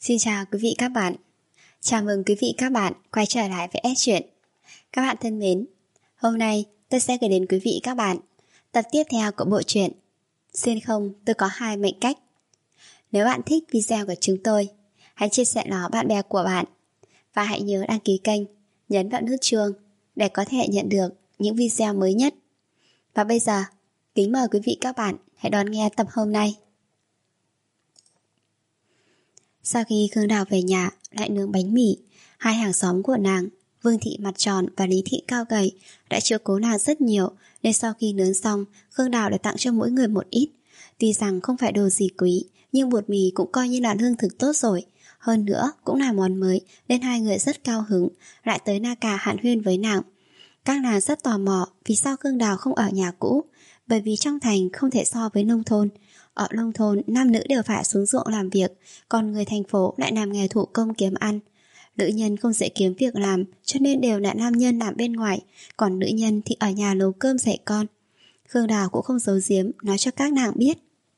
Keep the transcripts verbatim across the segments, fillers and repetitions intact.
Xin chào quý vị các bạn. Chào mừng quý vị các bạn quay trở lại với S Truyện. Các bạn thân mến, hôm nay tôi sẽ gửi đến quý vị các bạn tập tiếp theo của bộ truyện Xuyên không tôi có hai mệnh cách. Nếu bạn thích video của chúng tôi, hãy chia sẻ nó bạn bè của bạn và hãy nhớ đăng ký kênh, nhấn vào nút chuông để có thể nhận được những video mới nhất. Và bây giờ, kính mời quý vị các bạn hãy đón nghe tập hôm nay. Sau khi Khương Đào về nhà lại nướng bánh mì, hai hàng xóm của nàng, Vương Thị mặt tròn và Lý Thị cao gầy, đã chiếu cố nàng rất nhiều, nên sau khi nướng xong, Khương Đào đã tặng cho mỗi người một ít. Tuy rằng không phải đồ gì quý, nhưng bột mì cũng coi như là lương thực tốt rồi. Hơn nữa cũng là món mới, nên hai người rất cao hứng, lại tới Na Cà hàn huyên với nàng. Các nàng rất tò mò vì sao Khương Đào không ở nhà cũ, bởi vì trong thành không thể so với nông thôn. Ở nông thôn, nam nữ đều phải xuống ruộng làm việc, còn người thành phố lại làm nghề thủ công kiếm ăn. Nữ nhân không dễ kiếm việc làm, cho nên đều là nam nhân làm bên ngoài, còn nữ nhân thì ở nhà nấu cơm dạy con. Khương Đào cũng không giấu giếm, nói cho các nàng biết.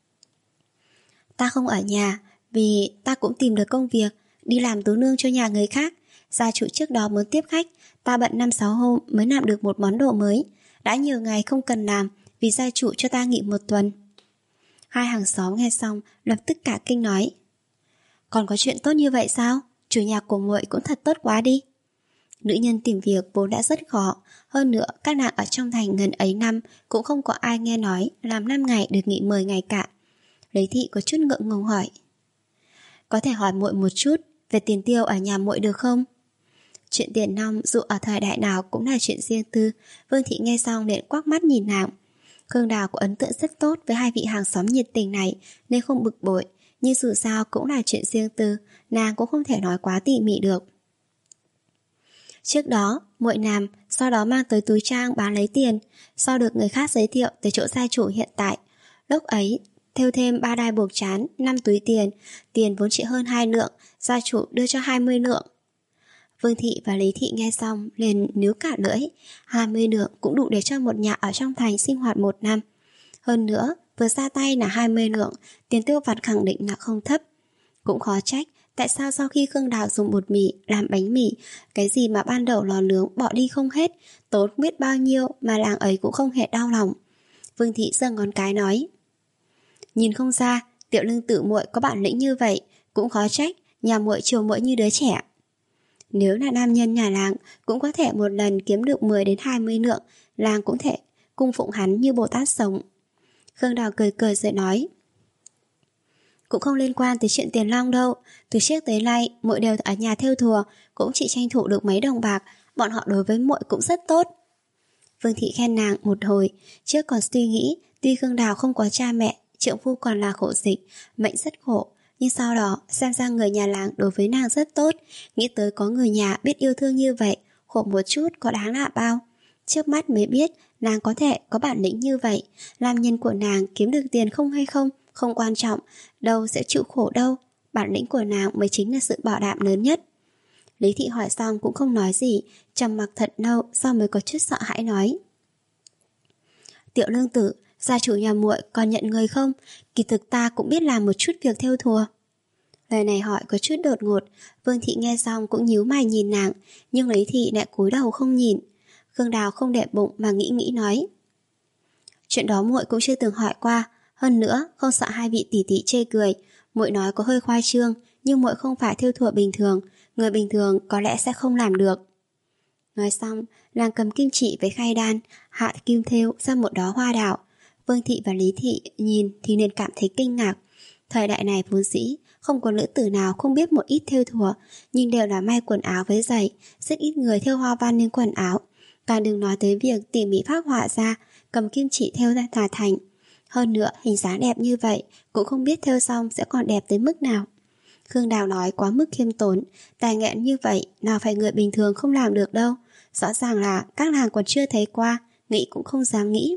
Ta không ở nhà, vì ta cũng tìm được công việc, đi làm tú nương cho nhà người khác. Gia chủ trước đó muốn tiếp khách, ta bận năm sáu hôm mới làm được một món đồ mới. Đã nhiều ngày không cần làm, vì gia chủ cho ta nghỉ một tuần. Hai hàng xóm nghe xong lập tức cả kinh nói: còn có chuyện tốt như vậy sao? Chủ nhà của muội cũng thật tốt quá đi. Nữ nhân tìm việc vốn đã rất khó, hơn nữa các nàng ở trong thành gần ấy năm cũng không có ai nghe nói làm năm ngày được nghỉ mười ngày cả. Lý Thị có chút ngượng ngùng hỏi: có thể hỏi muội một chút về tiền tiêu ở nhà muội được không? Chuyện tiền nong dù ở thời đại nào cũng là chuyện riêng tư. Vương Thị nghe xong liền quắc mắt nhìn nàng. Khương Đào có ấn tượng rất tốt với hai vị hàng xóm nhiệt tình này nên không bực bội, nhưng dù sao cũng là chuyện riêng tư, nàng cũng không thể nói quá tỉ mỉ được. Trước đó, muội làm, sau đó mang tới túi trang bán lấy tiền, sau được người khác giới thiệu tới chỗ gia chủ hiện tại. Lúc ấy, thêu thêm ba đai buộc trán, năm túi tiền, tiền vốn chỉ hơn hai lượng, gia chủ đưa cho hai mươi lượng. Vương Thị và Lý Thị nghe xong liền níu cả lưỡi, hai mươi lượng cũng đủ để cho một nhà ở trong thành sinh hoạt một năm. Hơn nữa, vừa ra tay là hai mươi lượng, tiền tiêu vặt khẳng định là không thấp. Cũng khó trách tại sao sau khi Khương Đào dùng bột mì làm bánh mì, cái gì mà ban đầu lò nướng bỏ đi không hết, tốn biết bao nhiêu mà làng ấy cũng không hề đau lòng. Vương Thị giơ ngón cái nói: nhìn không ra Tiểu Lương Tử muội có bản lĩnh như vậy, cũng khó trách nhà muội chiều muội như đứa trẻ. Nếu là nam nhân nhà làng cũng có thể một lần kiếm được mười đến hai mươi lượng, làng cũng thể cung phụng hắn như Bồ Tát sống. Khương Đào cười cười rồi nói: cũng không liên quan tới chuyện tiền long đâu. Từ trước tới nay muội đều ở nhà thêu thùa, cũng chỉ tranh thủ được mấy đồng bạc. Bọn họ đối với muội cũng rất tốt. Vương Thị khen nàng một hồi, trước còn suy nghĩ tuy Khương Đào không có cha mẹ, trượng phu còn là khổ dịch, mệnh rất khổ, nhưng sau đó xem ra người nhà làng đối với nàng rất tốt. Nghĩ tới có người nhà biết yêu thương như vậy, khổ một chút có đáng là bao. Trước mắt mới biết nàng có thể có bản lĩnh như vậy. Làm nhân của nàng kiếm được tiền không hay không không quan trọng, đâu sẽ chịu khổ đâu. Bản lĩnh của nàng mới chính là sự bảo đảm lớn nhất. Lý Thị hỏi xong cũng không nói gì, trầm mặc thật lâu sau mới có chút sợ hãi nói: Tiểu Lương Tử, gia chủ nhà muội còn nhận người không? Kỳ thực ta cũng biết làm một chút việc thêu thùa. Lời này hỏi có chút đột ngột. Vương Thị nghe xong cũng nhíu mày nhìn nàng, nhưng Lý Thị lại cúi đầu không nhìn. Khương Đào không để bụng mà nghĩ nghĩ nói: chuyện đó muội cũng chưa từng hỏi qua, hơn nữa không sợ hai vị tỷ tỷ chê cười. Muội nói có hơi khoai trương, nhưng muội không phải thêu thùa bình thường, người bình thường có lẽ sẽ không làm được. Nói xong, nàng cầm kim chỉ với khay đan, hạ kim thêu ra một đóa hoa đào. Vương Thị và Lý Thị nhìn thì liền cảm thấy kinh ngạc. Thời đại này vốn dĩ không có nữ tử nào không biết một ít thêu thùa, nhưng đều là may quần áo với giày, rất ít người thêu hoa văn lên quần áo. Càng đừng nói tới việc tỉ mỉ phác họa ra, cầm kim chỉ thêu ra tà thành. Hơn nữa hình dáng đẹp như vậy cũng không biết thêu xong sẽ còn đẹp tới mức nào. Khương Đào nói quá mức khiêm tốn, tài nghệ như vậy nào phải người bình thường không làm được đâu. Rõ ràng là các nàng còn chưa thấy qua, nghĩ cũng không dám nghĩ.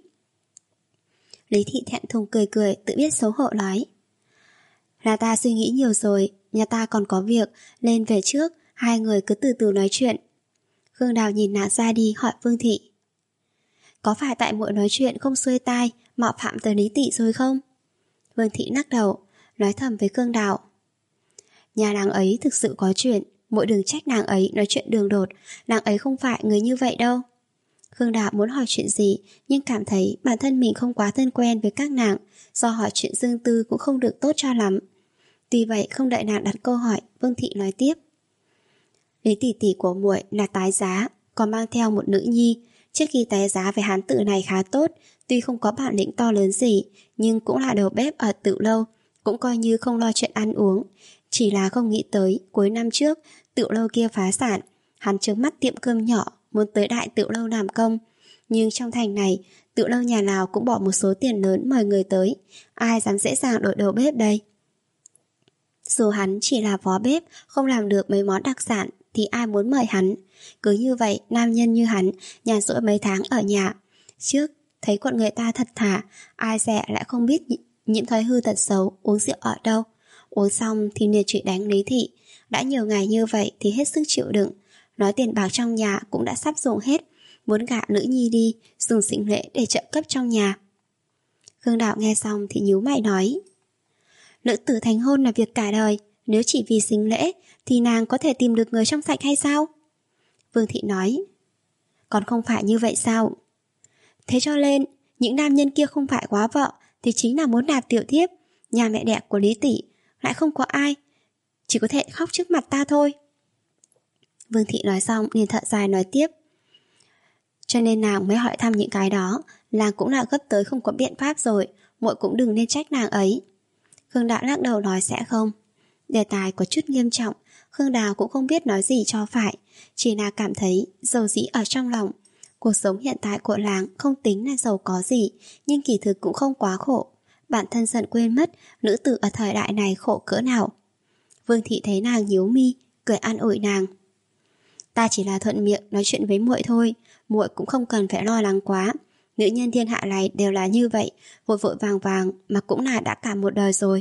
Lý Thị thẹn thùng cười cười, tự biết xấu hổ nói: là ta suy nghĩ nhiều rồi, nhà ta còn có việc, lên về trước, hai người cứ từ từ nói chuyện. Khương Đào nhìn nàng ra đi hỏi Vương Thị: có phải tại muội nói chuyện không xuôi tai, mạo phạm tới Lý Thị rồi không? Vương Thị lắc đầu, nói thầm với Khương Đào: Nhà nàng ấy thực sự có chuyện, muội đừng trách nàng ấy nói chuyện đường đột, nàng ấy không phải người như vậy đâu. Khương Đạo muốn hỏi chuyện gì, nhưng cảm thấy bản thân mình không quá thân quen với các nàng, do hỏi chuyện riêng tư cũng không được tốt cho lắm. Tuy vậy không đợi nàng đặt câu hỏi, Vương Thị nói tiếp. Lý tỷ tỷ của muội là tái giá, còn mang theo một nữ nhi. Trước khi tái giá về hán tử này khá tốt, tuy không có bản lĩnh to lớn gì, nhưng cũng là đầu bếp ở Tựu Lâu, cũng coi như không lo chuyện ăn uống. Chỉ là không nghĩ tới cuối năm trước Tựu Lâu kia phá sản, hắn trướng mắt tiệm cơm nhỏ, muốn tới đại Tựu Lâu làm công. Nhưng trong thành này, Tựu Lâu nhà nào cũng bỏ một số tiền lớn mời người tới, ai dám dễ dàng đổi đầu bếp đây. Dù hắn chỉ là phó bếp, không làm được mấy món đặc sản thì ai muốn mời hắn. Cứ như vậy, nam nhân như hắn nhàn rỗi mấy tháng ở nhà. Trước thấy con người ta thật thà, ai dè lại không biết những thói hư tật xấu uống rượu ở đâu. Uống xong thì liền chửi đánh Lý Thị. Đã nhiều ngày như vậy thì hết sức chịu đựng. Nói tiền bạc trong nhà cũng đã sắp dùng hết, muốn gả nữ nhi đi, dùng sinh lễ để trợ cấp trong nhà. Khương Đạo nghe xong thì nhíu mày nói, nữ tử thành hôn là việc cả đời, nếu chỉ vì sinh lễ thì nàng có thể tìm được người trong sạch hay sao? Vương Thị nói, còn không phải như vậy sao? Thế cho nên những nam nhân kia không phải quá vợ thì chính là muốn nạp tiểu thiếp. Nhà mẹ đẻ của Lý tỷ lại không có ai, chỉ có thể khóc trước mặt ta thôi. Vương Thị nói xong liền thở dài nói tiếp, cho nên nàng mới hỏi thăm những cái đó. Nàng cũng là gấp tới không có biện pháp rồi, muội cũng đừng nên trách nàng ấy. Khương Đạo lắc đầu nói sẽ không. Đề tài có chút nghiêm trọng, Khương Đào cũng không biết nói gì cho phải, chỉ là cảm thấy dầu dĩ ở trong lòng. Cuộc sống hiện tại của làng không tính là giàu có gì, nhưng kỳ thực cũng không quá khổ. Bản thân dần quên mất nữ tử ở thời đại này khổ cỡ nào. Vương Thị thấy nàng nhíu mi, cười an ủi nàng. Ta chỉ là thuận miệng nói chuyện với muội thôi, muội cũng không cần phải lo lắng quá. Nữ nhân thiên hạ này đều là như vậy, vội vội vàng vàng mà cũng là đã cả một đời rồi.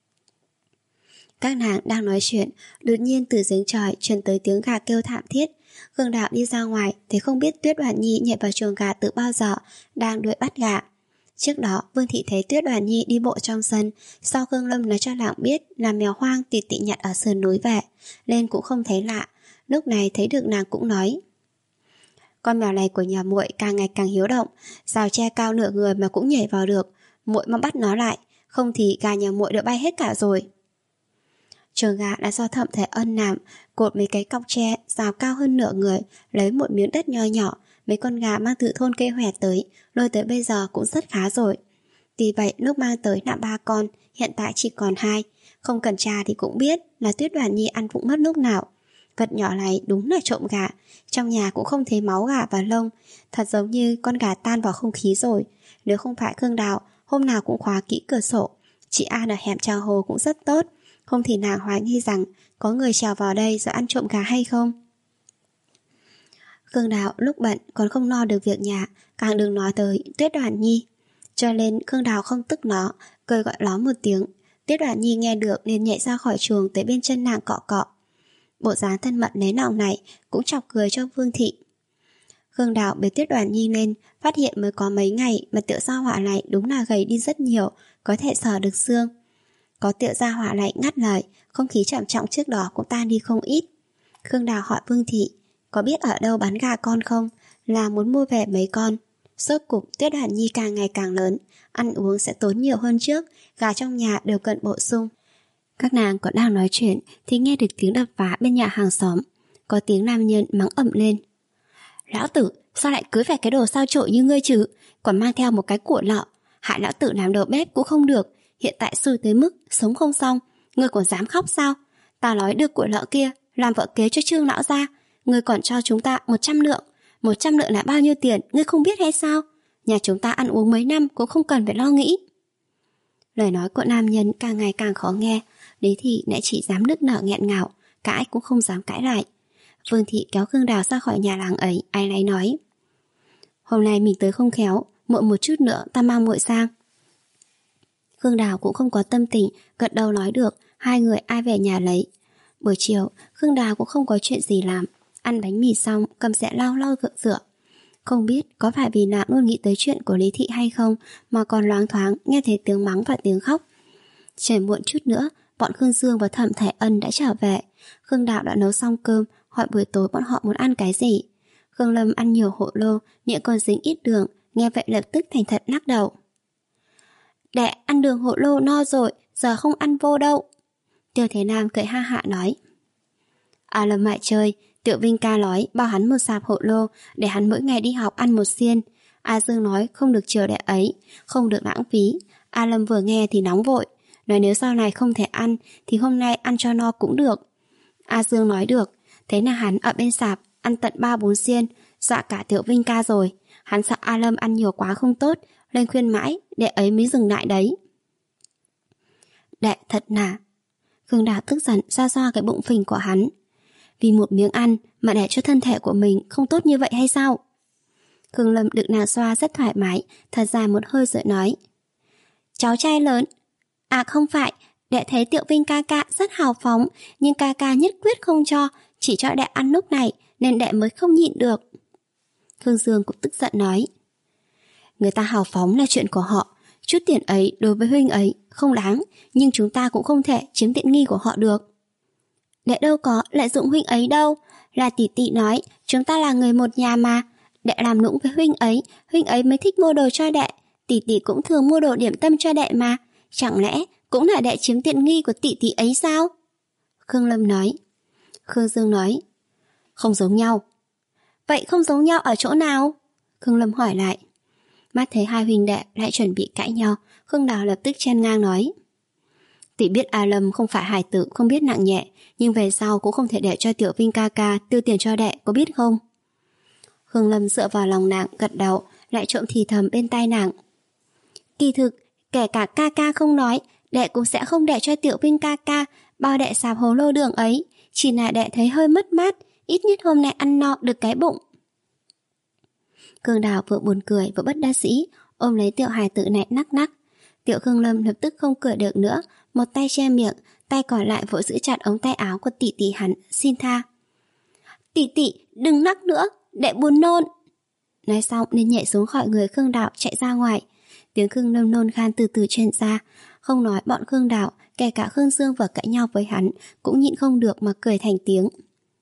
Các nàng đang nói chuyện, đột nhiên từ giếng trời truyền tới tiếng gà kêu thảm thiết. Khương Đạo đi ra ngoài thì không biết Tuyết Đoàn Nhi nhảy vào chuồng gà từ bao giờ, đang đuổi bắt gà. Trước đó Vương Thị thấy Tuyết Đoàn Nhi đi bộ trong sân, sau Khương Lâm nói cho làng biết là mèo hoang tỷ tỷ nhặt ở sườn núi về, nên cũng không thấy lạ. Lúc này thấy được nàng cũng nói, con mèo này của nhà muội càng ngày càng hiếu động, rào tre cao nửa người mà cũng nhảy vào được, muội mau bắt nó lại, không thì gà nhà muội đã bay hết cả rồi. Chuồng gà đã do Thẩm Thể Ân làm, cột mấy cái cọc tre rào cao hơn nửa người, lấy một miếng đất nho nhỏ, mấy con gà mang từ thôn cây hòe tới, nuôi tới bây giờ cũng rất khá rồi. Tuy vậy lúc mang tới là ba con, hiện tại chỉ còn hai, không cần tra thì cũng biết là Tuyết Đoàn Nhi ăn vụng mất lúc nào. Vật nhỏ này đúng là trộm gà, trong nhà cũng không thấy máu gà và lông, thật giống như con gà tan vào không khí rồi. Nếu không phải Khương Đào hôm nào cũng khóa kỹ cửa sổ, chị An ở hẻm Tràng Hồ cũng rất tốt, không thì nàng hoài nghi rằng có người trèo vào đây rồi ăn trộm gà hay không. Khương Đào lúc bận còn không lo được việc nhà, càng đừng nói tới Tuyết Đoàn Nhi. Cho nên Khương Đào không tức nó, cười gọi nó một tiếng. Tuyết Đoàn Nhi nghe được liền nhảy ra khỏi chuồng tới bên chân nàng cọ cọ. Bộ dáng thân mật nấy lòng này cũng chọc cười cho Vương Thị. Khương Đào bế Tuyết Đoàn Nhi lên, phát hiện mới có mấy ngày mà tiểu gia hỏa này đúng là gầy đi rất nhiều, có thể sờ được xương. Có tiểu gia hỏa này ngắt lời, không khí trầm trọng trước đó cũng tan đi không ít. Khương Đào hỏi Vương Thị, có biết ở đâu bán gà con không, là muốn mua về mấy con. Rốt cục Tuyết Đoàn Nhi càng ngày càng lớn, ăn uống sẽ tốn nhiều hơn trước, gà trong nhà đều cần bổ sung. Các nàng còn đang nói chuyện thì nghe được tiếng đập phá bên nhà hàng xóm. Có tiếng nam nhân mắng ầm lên, lão tử sao lại cưới phải cái đồ sao trội như ngươi chứ, còn mang theo một cái của lọ, hại lão tử làm đầu bếp cũng không được, hiện tại xui tới mức sống không xong, ngươi còn dám khóc sao? Ta nói được của lọ kia làm vợ kế cho Trương lão gia, ngươi còn cho chúng ta một trăm lượng, một trăm lượng là bao nhiêu tiền, ngươi không biết hay sao? Nhà chúng ta ăn uống mấy năm cũng không cần phải lo nghĩ. Lời nói của nam nhân càng ngày càng khó nghe, Lý Thị lại chỉ dám nức nở nghẹn ngào, cãi cũng không dám cãi lại. Vương Thị kéo Khương Đào ra khỏi nhà làng ấy, ai nấy nói, hôm nay mình tới không khéo, muộn một chút nữa ta mang muội sang. Khương Đào cũng không có tâm tình, gật đầu nói được, hai người ai về nhà lấy. Buổi chiều, Khương Đào cũng không có chuyện gì làm, ăn bánh mì xong cầm dẹ lau lau gượng rửa. Không biết có phải vì nàng luôn nghĩ tới chuyện của Lý Thị hay không mà còn loáng thoáng nghe thấy tiếng mắng và tiếng khóc. Trời muộn chút nữa, bọn Khương Dương và Thẩm Thái Ân đã trở về. Khương Đạo đã nấu xong cơm, hỏi buổi tối bọn họ muốn ăn cái gì. Khương Lâm ăn nhiều hộ lô, miệng còn dính ít đường, nghe vậy lập tức thành thật lắc đầu. Đệ ăn đường hộ lô no rồi, giờ không ăn vô đâu. Tiêu Thế Nam cười ha hạ nói. À Lâm mại chơi, Tiểu Vinh ca nói bao hắn một sạp hộ lô để hắn mỗi ngày đi học ăn một xiên. A Dương nói không được chờ đệ ấy, không được lãng phí. A Lâm vừa nghe thì nóng vội, nói nếu sau này không thể ăn thì hôm nay ăn cho no cũng được. A Dương nói được, thế là hắn ở bên sạp ăn tận ba bốn xiên, dọa cả Tiểu Vinh ca rồi. Hắn sợ A Lâm ăn nhiều quá không tốt, lên khuyên mãi, đệ ấy mới dừng lại đấy. Đệ thật nà. Khương Đạo tức giận xoa xoa cái bụng phình của hắn. Vì một miếng ăn mà để cho thân thể của mình không tốt như vậy hay sao? Khương Lâm được nàng xoa rất thoải mái, thật ra một hơi rồi nói. Cháu trai lớn. À không phải, đệ thấy Tiểu Vinh ca ca rất hào phóng, nhưng ca ca nhất quyết không cho, chỉ cho đệ ăn lúc này, nên đệ mới không nhịn được. Khương Dương cũng tức giận nói. Người ta hào phóng là chuyện của họ, chút tiền ấy đối với huynh ấy không đáng, nhưng chúng ta cũng không thể chiếm tiện nghi của họ được. Đệ đâu có lợi dụng huynh ấy đâu, là tỷ tỷ nói chúng ta là người một nhà mà. Đệ làm nũng với huynh ấy, huynh ấy mới thích mua đồ cho đệ, tỷ tỷ cũng thường mua đồ điểm tâm cho đệ mà, chẳng lẽ cũng là đệ chiếm tiện nghi của tỷ tỷ ấy sao? Khương Lâm nói. Khương Dương nói. Không giống nhau. Vậy không giống nhau ở chỗ nào? Khương Lâm hỏi lại. Mắt thấy hai huynh đệ lại chuẩn bị cãi nhau, Khương Đào lập tức chen ngang nói. Tỷ biết A Lâm không phải hài tử không biết nặng nhẹ, nhưng về sau cũng không thể để cho Tiểu Vinh ca ca tiêu tiền cho đệ, có biết không? Khương Lâm dựa vào lòng nàng gật đầu, lại trộm thì thầm bên tai nàng. Kỳ thực, kể cả ca ca không nói, đệ cũng sẽ không để cho Tiểu Vinh ca ca bao đệ sạp hồ lô đường ấy, chỉ là đệ thấy hơi mất mát, ít nhất hôm nay ăn no được cái bụng. Khương Đào vừa buồn cười vừa bất đắc dĩ, ôm lấy tiểu hài tử này nắc nắc. Tiểu Khương Lâm lập tức không cười được nữa, một tay che miệng, tay còn lại vội giữ chặt ống tay áo của tỷ tỷ hắn, xin tha. Tỷ tỷ, đừng nắc nữa, đệ buồn nôn. Nói xong nên nhảy xuống khỏi người Khương Đào chạy ra ngoài. Tiếng Khương Lâm nôn khan từ từ truyền ra, không nói bọn Khương Đào, kể cả Khương Dương vừa cãi nhau với hắn cũng nhịn không được mà cười thành tiếng.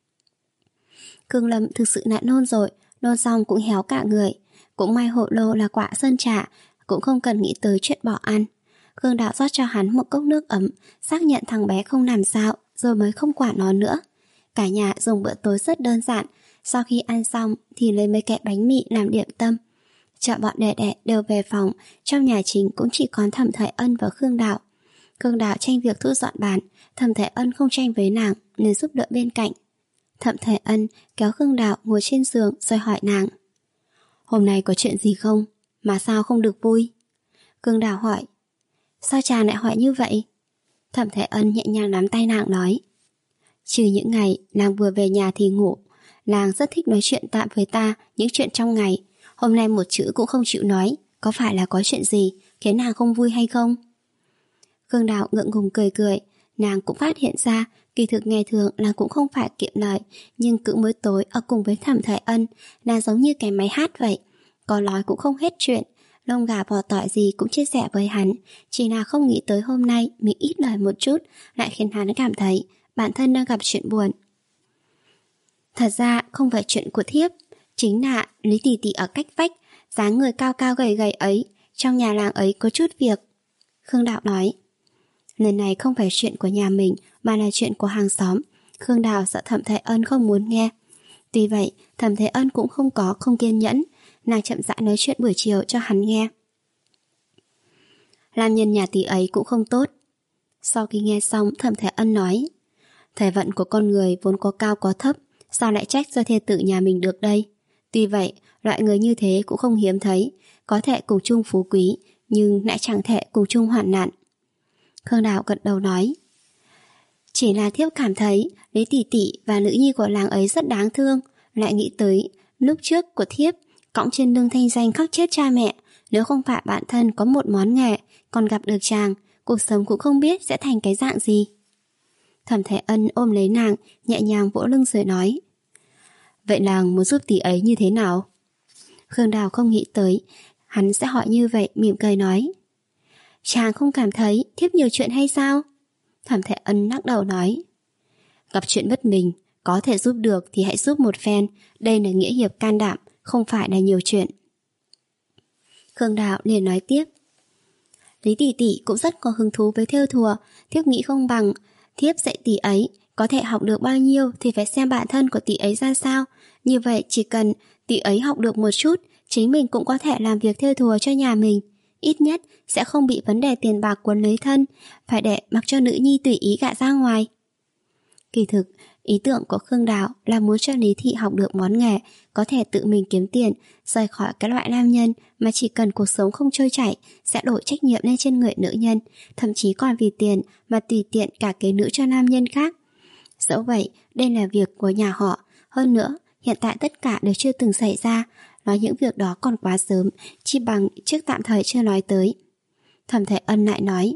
Khương Lâm thực sự đã nôn rồi, nôn xong cũng héo cả người. Cũng may hộ lô là quả sơn trà, cũng không cần nghĩ tới chuyện bỏ ăn. Khương Đạo rót cho hắn một cốc nước ấm, xác nhận thằng bé không làm sao, rồi mới không quản nó nữa. Cả nhà dùng bữa tối rất đơn giản, sau khi ăn xong thì lấy mấy kẹp bánh mì làm điểm tâm. Chợ bọn đẻ đẻ đều về phòng, trong nhà chính cũng chỉ còn Thẩm Thái Ân và Khương Đạo. Khương Đạo tranh việc thu dọn bàn, Thẩm Thái Ân không tranh với nàng nên giúp đỡ bên cạnh. Thẩm Thái Ân kéo Khương Đạo ngồi trên giường rồi hỏi nàng. Hôm nay có chuyện gì không? Mà sao không được vui? Khương Đạo hỏi. Sao chàng lại hỏi như vậy? Thẩm Thái Ân nhẹ nhàng nắm tay nàng nói. Trừ những ngày nàng vừa về nhà thì ngủ, nàng rất thích nói chuyện tạm với ta những chuyện trong ngày. Hôm nay một chữ cũng không chịu nói, có phải là có chuyện gì khiến nàng không vui hay không? Khương Đạo ngượng ngùng cười cười, nàng cũng phát hiện ra kỳ thực ngày thường nàng cũng không phải kiệm lời, nhưng cứ mới tối ở cùng với Thẩm Thái Ân, nàng giống như cái máy hát vậy, có nói cũng không hết chuyện, lông gà bò tỏi gì cũng chia sẻ với hắn, chỉ là không nghĩ tới hôm nay mình ít lời một chút lại khiến hắn cảm thấy bản thân đang gặp chuyện buồn. Thật ra không phải chuyện của thiếp, chính là Lý tỷ tỷ ở cách vách, dáng người cao cao gầy gầy ấy, trong nhà làng ấy có chút việc. Khương Đạo nói. Lần này không phải chuyện của nhà mình mà là chuyện của hàng xóm. Khương Đào sợ Thẩm Thái Ân không muốn nghe. Tuy vậy Thẩm Thái Ân cũng không có không kiên nhẫn, nàng chậm rãi nói chuyện buổi chiều cho hắn nghe. Làm nhân nhà tỷ ấy cũng không tốt. Sau khi nghe xong Thẩm Thái Ân nói, thời vận của con người vốn có cao có thấp, sao lại trách do thê tử nhà mình được đây? Tuy vậy loại người như thế cũng không hiếm thấy, có thể cùng chung phú quý nhưng lại chẳng thể cùng chung hoạn nạn. Khương Đạo gật đầu nói, chỉ là thiếp cảm thấy Lý tỷ tỷ và nữ nhi của làng ấy rất đáng thương, lại nghĩ tới lúc trước của thiếp cõng trên lưng thanh danh khắc chết cha mẹ, nếu không phải bản thân có một món nghề còn gặp được chàng, cuộc sống cũng không biết sẽ thành cái dạng gì. Thẩm Thái Ân ôm lấy nàng, nhẹ nhàng vỗ lưng rồi nói, vậy nàng muốn giúp tỷ ấy như thế nào? Khương Đào không nghĩ tới hắn sẽ hỏi như vậy, mỉm cười nói, chàng không cảm thấy thiếp nhiều chuyện hay sao? Thẩm Thể Ân lắc đầu nói, gặp chuyện bất bình, có thể giúp được thì hãy giúp một phen. Đây là nghĩa hiệp can đảm, không phải là nhiều chuyện. Khương Đào liền nói tiếp, Lý tỷ tỷ cũng rất có hứng thú với thêu thùa. Thiếp nghĩ không bằng thiếp dạy tỷ ấy. Có thể học được bao nhiêu thì phải xem bản thân của tỷ ấy ra sao. Như vậy chỉ cần tỷ ấy học được một chút, chính mình cũng có thể làm việc thêu thùa cho nhà mình. Ít nhất sẽ không bị vấn đề tiền bạc quấn lấy thân, phải để mặc cho nữ nhi tùy ý gả ra ngoài. Kỳ thực, ý tưởng của Khương Đào là muốn cho Lý Thị học được món nghề, có thể tự mình kiếm tiền, rời khỏi cái loại nam nhân mà chỉ cần cuộc sống không trôi chảy sẽ đổ trách nhiệm lên trên người nữ nhân, thậm chí còn vì tiền mà tùy tiện cả kế nữ cho nam nhân khác. Dẫu vậy, đây là việc của nhà họ. Hơn nữa, hiện tại tất cả đều chưa từng xảy ra. Nói những việc đó còn quá sớm, chỉ bằng trước tạm thời chưa nói tới. Thẩm Thể Ân lại nói,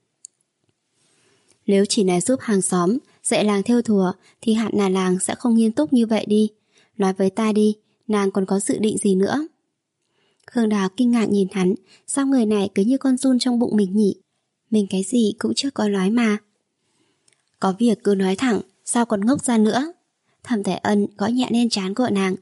nếu chỉ là giúp hàng xóm dạy làng thêu thùa thì hẳn là làng sẽ không nghiêm túc như vậy đi. Nói với ta đi, nàng còn có dự định gì nữa? Khương Đào kinh ngạc nhìn hắn, sao người này cứ như con giun trong bụng mình nhỉ? Mình cái gì cũng chưa có nói mà. Có việc cứ nói thẳng, sao còn ngốc ra nữa? Thẩm Thể Ân gõ nhẹ lên trán của nàng.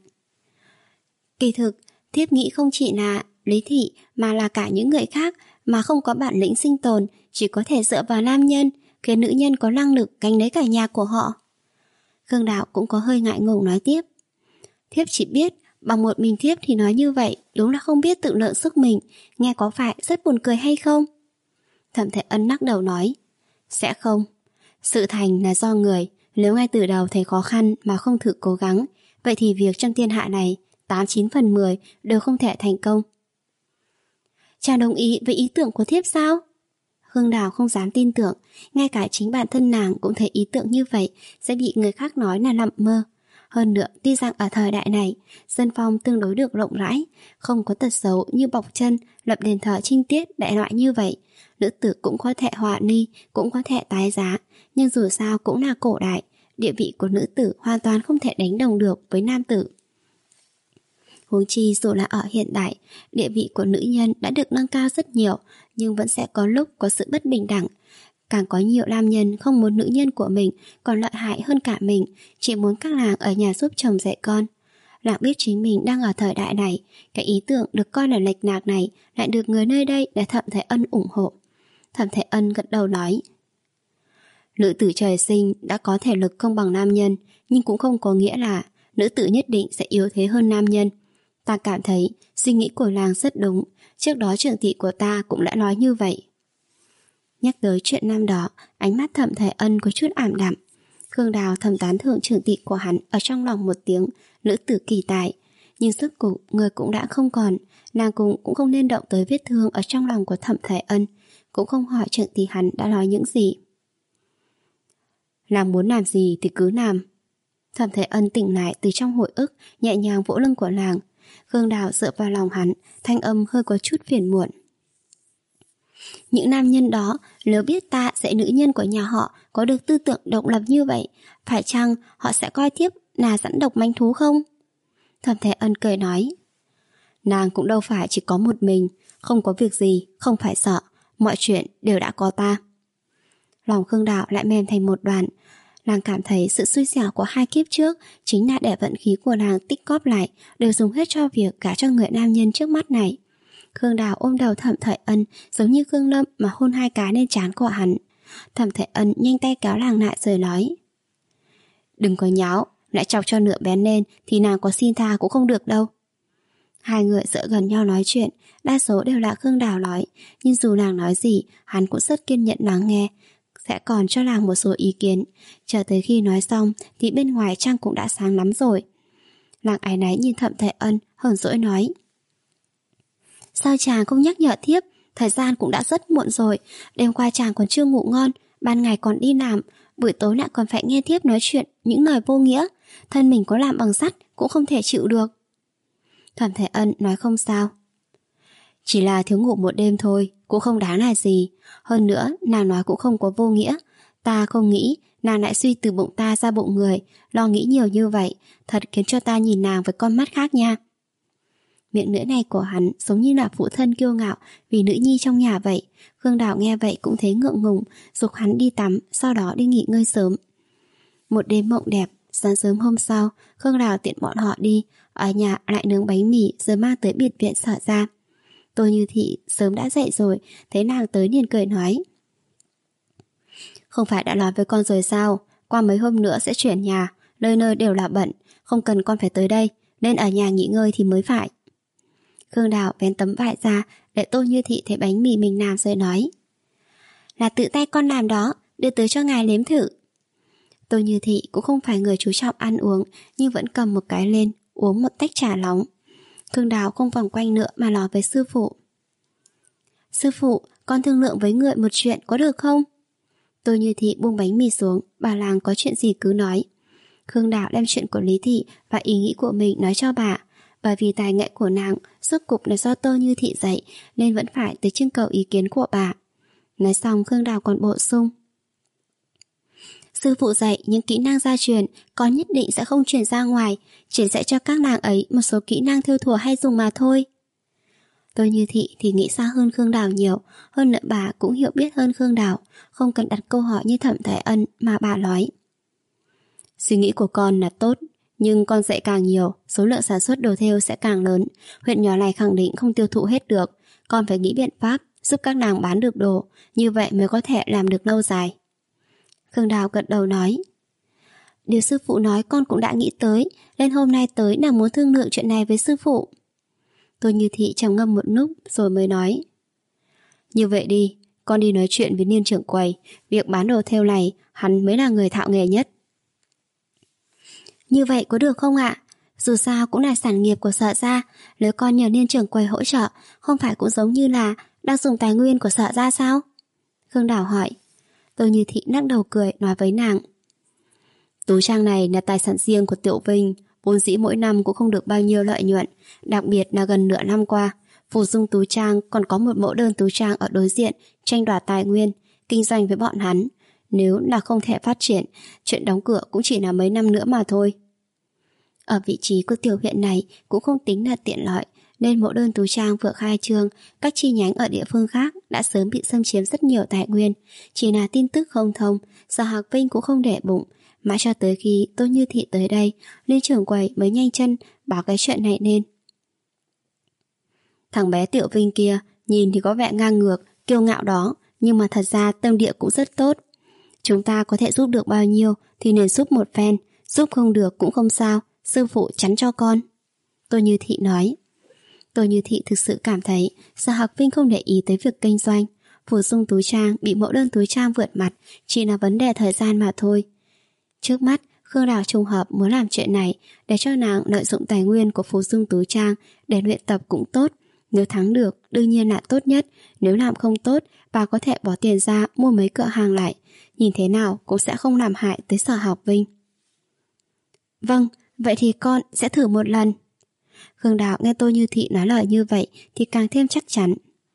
Kỳ thực, thiếp nghĩ không chỉ là Lý Thị mà là cả những người khác mà không có bản lĩnh sinh tồn, chỉ có thể dựa vào nam nhân, khiến nữ nhân có năng lực gánh lấy cả nhà của họ. Khương Đạo cũng có hơi ngại ngùng nói tiếp, thiếp chỉ biết bằng một mình thiếp thì nói như vậy đúng là không biết tự lượng sức mình, nghe có phải rất buồn cười hay không? Thẩm Thể Ân lắc đầu nói, sẽ không. Sự thành là do người, nếu ngay từ đầu thấy khó khăn mà không thử cố gắng, vậy thì việc trong thiên hạ này tám chín phần mười đều không thể thành công. Chàng đồng ý với ý tưởng của thiếp sao? Hương Đào không dám tin tưởng, ngay cả chính bản thân nàng cũng thấy ý tưởng như vậy sẽ bị người khác nói là nằm mơ. Hơn nữa, tuy rằng ở thời đại này, dân phong tương đối được rộng rãi, không có tật xấu như bọc chân, lập đền thờ trinh tiết đại loại như vậy. Nữ tử cũng có thể hòa ni, cũng có thể tái giá, nhưng dù sao cũng là cổ đại, địa vị của nữ tử hoàn toàn không thể đánh đồng được với nam tử. Huống chi dù là ở hiện đại, địa vị của nữ nhân đã được nâng cao rất nhiều, nhưng vẫn sẽ có lúc có sự bất bình đẳng. Càng có nhiều nam nhân không muốn nữ nhân của mình còn lợi hại hơn cả mình, chỉ muốn các nàng ở nhà giúp chồng dạy con. Nàng biết chính mình đang ở thời đại này, cái ý tưởng được coi là lệch lạc này lại được người nơi đây để Thẩm Thể Ân ủng hộ. Thẩm Thể Ân gật đầu nói, nữ tử trời sinh đã có thể lực không bằng nam nhân, nhưng cũng không có nghĩa là nữ tử nhất định sẽ yếu thế hơn nam nhân. Ta cảm thấy suy nghĩ của nàng rất đúng, trước đó trưởng tỷ của ta cũng đã nói như vậy. Nhắc tới chuyện năm đó, ánh mắt Thẩm Thể Ân có chút ảm đạm. Khương Đào thầm tán thưởng trưởng tỷ của hắn ở trong lòng một tiếng, nữ tử kỳ tài. Nhưng rốt cuộc người cũng đã không còn, nàng cũng, cũng không nên động tới vết thương ở trong lòng của Thẩm Thể Ân, cũng không hỏi trưởng tỷ hắn đã nói những gì. Nàng muốn làm gì thì cứ làm. Thẩm Thể Ân tỉnh lại từ trong hồi ức, nhẹ nhàng vỗ lưng của nàng. Khương Đào dựa vào lòng hắn, thanh âm hơi có chút phiền muộn. Những nam nhân đó nếu biết ta dạy nữ nhân của nhà họ có được tư tưởng độc lập như vậy, phải chăng họ sẽ coi tiếp là dẫn độc manh thú không? Thẩm Thể Ân cười nói, nàng cũng đâu phải chỉ có một mình, không có việc gì, không phải sợ, mọi chuyện đều đã có ta. Lòng Khương Đạo lại mềm thành một đoàn. Nàng cảm thấy sự xui xẻo của hai kiếp trước chính là để vận khí của nàng tích góp lại, đều dùng hết cho việc gả cho người nam nhân trước mắt này. Khương Đào ôm đầu Thẩm Thể Ân giống như Khương Lâm mà hôn hai cái lên trán của hắn. Thẩm Thể Ân nhanh tay kéo nàng lại rồi nói, đừng có nháo, lại chọc cho nửa bén lên thì nàng có xin tha cũng không được đâu. Hai người dựa gần nhau nói chuyện, đa số đều là Khương Đào nói, nhưng dù nàng nói gì hắn cũng rất kiên nhẫn lắng nghe, sẽ còn cho nàng một số ý kiến. Chờ tới khi nói xong thì bên ngoài trăng cũng đã sáng lắm rồi. Nàng áy náy nhìn Thẩm Thể Ân, hờn dỗi nói, sao chàng không nhắc nhở thiếp, thời gian cũng đã rất muộn rồi, đêm qua chàng còn chưa ngủ ngon, ban ngày còn đi làm, buổi tối lại còn phải nghe thiếp nói chuyện những lời vô nghĩa, thân mình có làm bằng sắt cũng không thể chịu được. Thẩm Thể Ân nói không sao, chỉ là thiếu ngủ một đêm thôi, cũng không đáng là gì. Hơn nữa nàng nói cũng không có vô nghĩa, ta không nghĩ nàng lại suy từ bụng ta ra bụng người, lo nghĩ nhiều như vậy, thật khiến cho ta nhìn nàng với con mắt khác nha. Miệng lưỡi này của hắn giống như là phụ thân kiêu ngạo vì nữ nhi trong nhà vậy. Khương Đào nghe vậy cũng thấy ngượng ngùng, giục hắn đi tắm, sau đó đi nghỉ ngơi sớm. Một đêm mộng đẹp. Sáng sớm hôm sau, Khương Đào tiện bọn họ đi, ở nhà lại nướng bánh mì rồi mang tới biệt viện Sở ra. Tô Như Thị sớm đã dậy rồi, thấy nàng tới liền cười nói: Không phải đã nói với con rồi sao, qua mấy hôm nữa sẽ chuyển nhà, nơi nơi đều là bận, không cần con phải tới đây, nên ở nhà nghỉ ngơi thì mới phải. Khương Đào vén tấm vải ra để Tô Như Thị thấy bánh mì mình làm rồi nói: Là tự tay con làm đó, đưa tới cho ngài nếm thử. Tô Như Thị cũng không phải người chú trọng ăn uống, nhưng vẫn cầm một cái lên, uống một tách trà nóng. Khương Đào không vòng quanh nữa mà nói với sư phụ: Sư phụ, con thương lượng với người một chuyện có được không? Tô Như Thị buông bánh mì xuống, bà làng có chuyện gì cứ nói. Khương Đào đem chuyện của Lý Thị và ý nghĩ của mình nói cho bà, bởi vì tài nghệ của nàng suốt cục là do Tô Như Thị dạy, nên vẫn phải tới trưng cầu ý kiến của bà. Nói xong, Khương Đào còn bổ sung: Sư phụ dạy những kỹ năng gia truyền, con nhất định sẽ không truyền ra ngoài, chỉ dạy cho các nàng ấy một số kỹ năng thêu thùa hay dùng mà thôi. Tô Như Thị thì nghĩ xa hơn Khương Đào nhiều, hơn nữa bà cũng hiểu biết hơn Khương Đào, không cần đặt câu hỏi như Thẩm Thái Ân mà bà nói: Suy nghĩ của con là tốt, nhưng con dạy càng nhiều, số lượng sản xuất đồ thêu sẽ càng lớn, huyện nhỏ này khẳng định không tiêu thụ hết được, con phải nghĩ biện pháp giúp các nàng bán được đồ, như vậy mới có thể làm được lâu dài. Khương Đào gật đầu nói: Điều sư phụ nói con cũng đã nghĩ tới, nên hôm nay tới là muốn thương lượng chuyện này với sư phụ. Tô Như Thị trầm ngâm một lúc rồi mới nói: Như vậy đi, con đi nói chuyện với Niên trưởng quầy, việc bán đồ thêu này hắn mới là người thạo nghề nhất. Như vậy có được không ạ? Dù sao cũng là sản nghiệp của Sở gia, nếu con nhờ Niên trưởng quầy hỗ trợ, không phải cũng giống như là đang dùng tài nguyên của Sở gia sao? Khương Đào hỏi. Tô Như Thị lắc đầu cười nói với nàng: Tú trang này là tài sản riêng của Tiểu Vinh, vốn dĩ mỗi năm cũng không được bao nhiêu lợi nhuận, đặc biệt là gần nửa năm qua, Phủ Dung Tú Trang còn có một mẫu đơn tú trang ở đối diện tranh đoạt tài nguyên, kinh doanh với bọn hắn. Nếu là không thể phát triển, chuyện đóng cửa cũng chỉ là mấy năm nữa mà thôi. Ở vị trí của tiểu huyện này cũng không tính là tiện lợi, nên mẫu đơn tú trang vừa khai trương, các chi nhánh ở địa phương khác đã sớm bị xâm chiếm rất nhiều tài nguyên. Chỉ là tin tức không thông, Sở Hạc Vinh cũng không để bụng. Mãi cho tới khi Tô Như Thị tới đây, Liên trưởng quầy mới nhanh chân báo cái chuyện này lên. Thằng bé Tiểu Vinh kia nhìn thì có vẻ ngang ngược, kiêu ngạo đó, nhưng mà thật ra tâm địa cũng rất tốt. Chúng ta có thể giúp được bao nhiêu thì nên giúp một phen, giúp không được cũng không sao, sư phụ chắn cho con. Tô Như Thị nói. Tô Như Thị thực sự cảm thấy Sở Hạc Vinh không để ý tới việc kinh doanh. Phủ Dung Tú Trang bị mẫu đơn túi trang vượt mặt chỉ là vấn đề thời gian mà thôi. Trước mắt, Khương Đào trùng hợp muốn làm chuyện này để cho nàng lợi dụng tài nguyên của Phủ Dung Tú Trang để luyện tập cũng tốt. Nếu thắng được, đương nhiên là tốt nhất. Nếu làm không tốt, bà có thể bỏ tiền ra mua mấy cửa hàng lại. Nhìn thế nào cũng sẽ không làm hại tới Sở Hạc Vinh. Vâng, vậy thì con sẽ thử một lần. Khương Đào nghe Tô Như Thị nói lời như vậy thì càng thêm chắc chắn.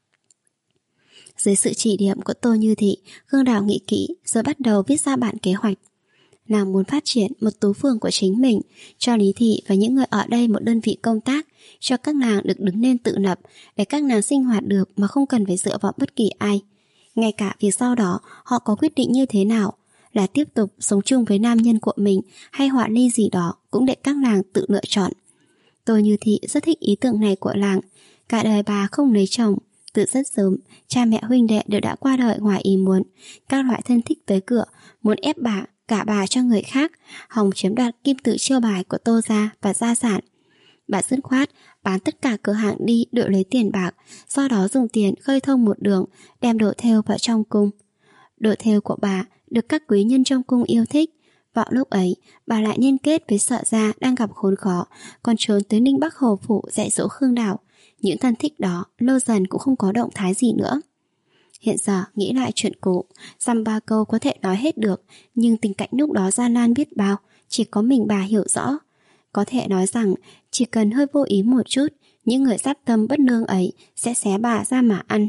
Dưới sự chỉ điểm của Tô Như Thị, Khương Đào nghĩ kỹ rồi bắt đầu viết ra bản kế hoạch. Nàng muốn phát triển một tú phường của chính mình, cho Lý Thị và những người ở đây một đơn vị công tác, cho các nàng được đứng lên tự lập, để các nàng sinh hoạt được mà không cần phải dựa vào bất kỳ ai. Ngay cả việc sau đó họ có quyết định như thế nào, là tiếp tục sống chung với nam nhân của mình hay họa ly gì đó, cũng để các nàng tự lựa chọn. Tô Như Thị rất thích ý tưởng này của nàng. Cả đời bà không lấy chồng, từ rất sớm cha mẹ huynh đệ đều đã qua đời ngoài ý muốn. Các loại thân thích tới cửa muốn ép bà cả bà cho người khác, hòng chiếm đoạt kim tự chiêu bài của Tô gia và gia sản. Bà dứt khoát bán tất cả cửa hàng đi đổi lấy tiền bạc, sau đó dùng tiền khơi thông một đường, đem đồ thêu vào trong cung. Đồ thêu của bà được các quý nhân trong cung yêu thích. Vào lúc ấy, bà lại liên kết với Sở gia đang gặp khốn khó, còn trốn tới Ninh Bắc Hồ phủ dạy dỗ Khương Đào. Những thân thích đó lâu dần cũng không có động thái gì nữa. Hiện giờ nghĩ lại chuyện cũ, dăm ba câu có thể nói hết được, nhưng tình cảnh lúc đó gian nan biết bao, chỉ có mình bà hiểu rõ. Có thể nói rằng chỉ cần hơi vô ý một chút, những người sát tâm bất lương ấy sẽ xé bà ra mà ăn.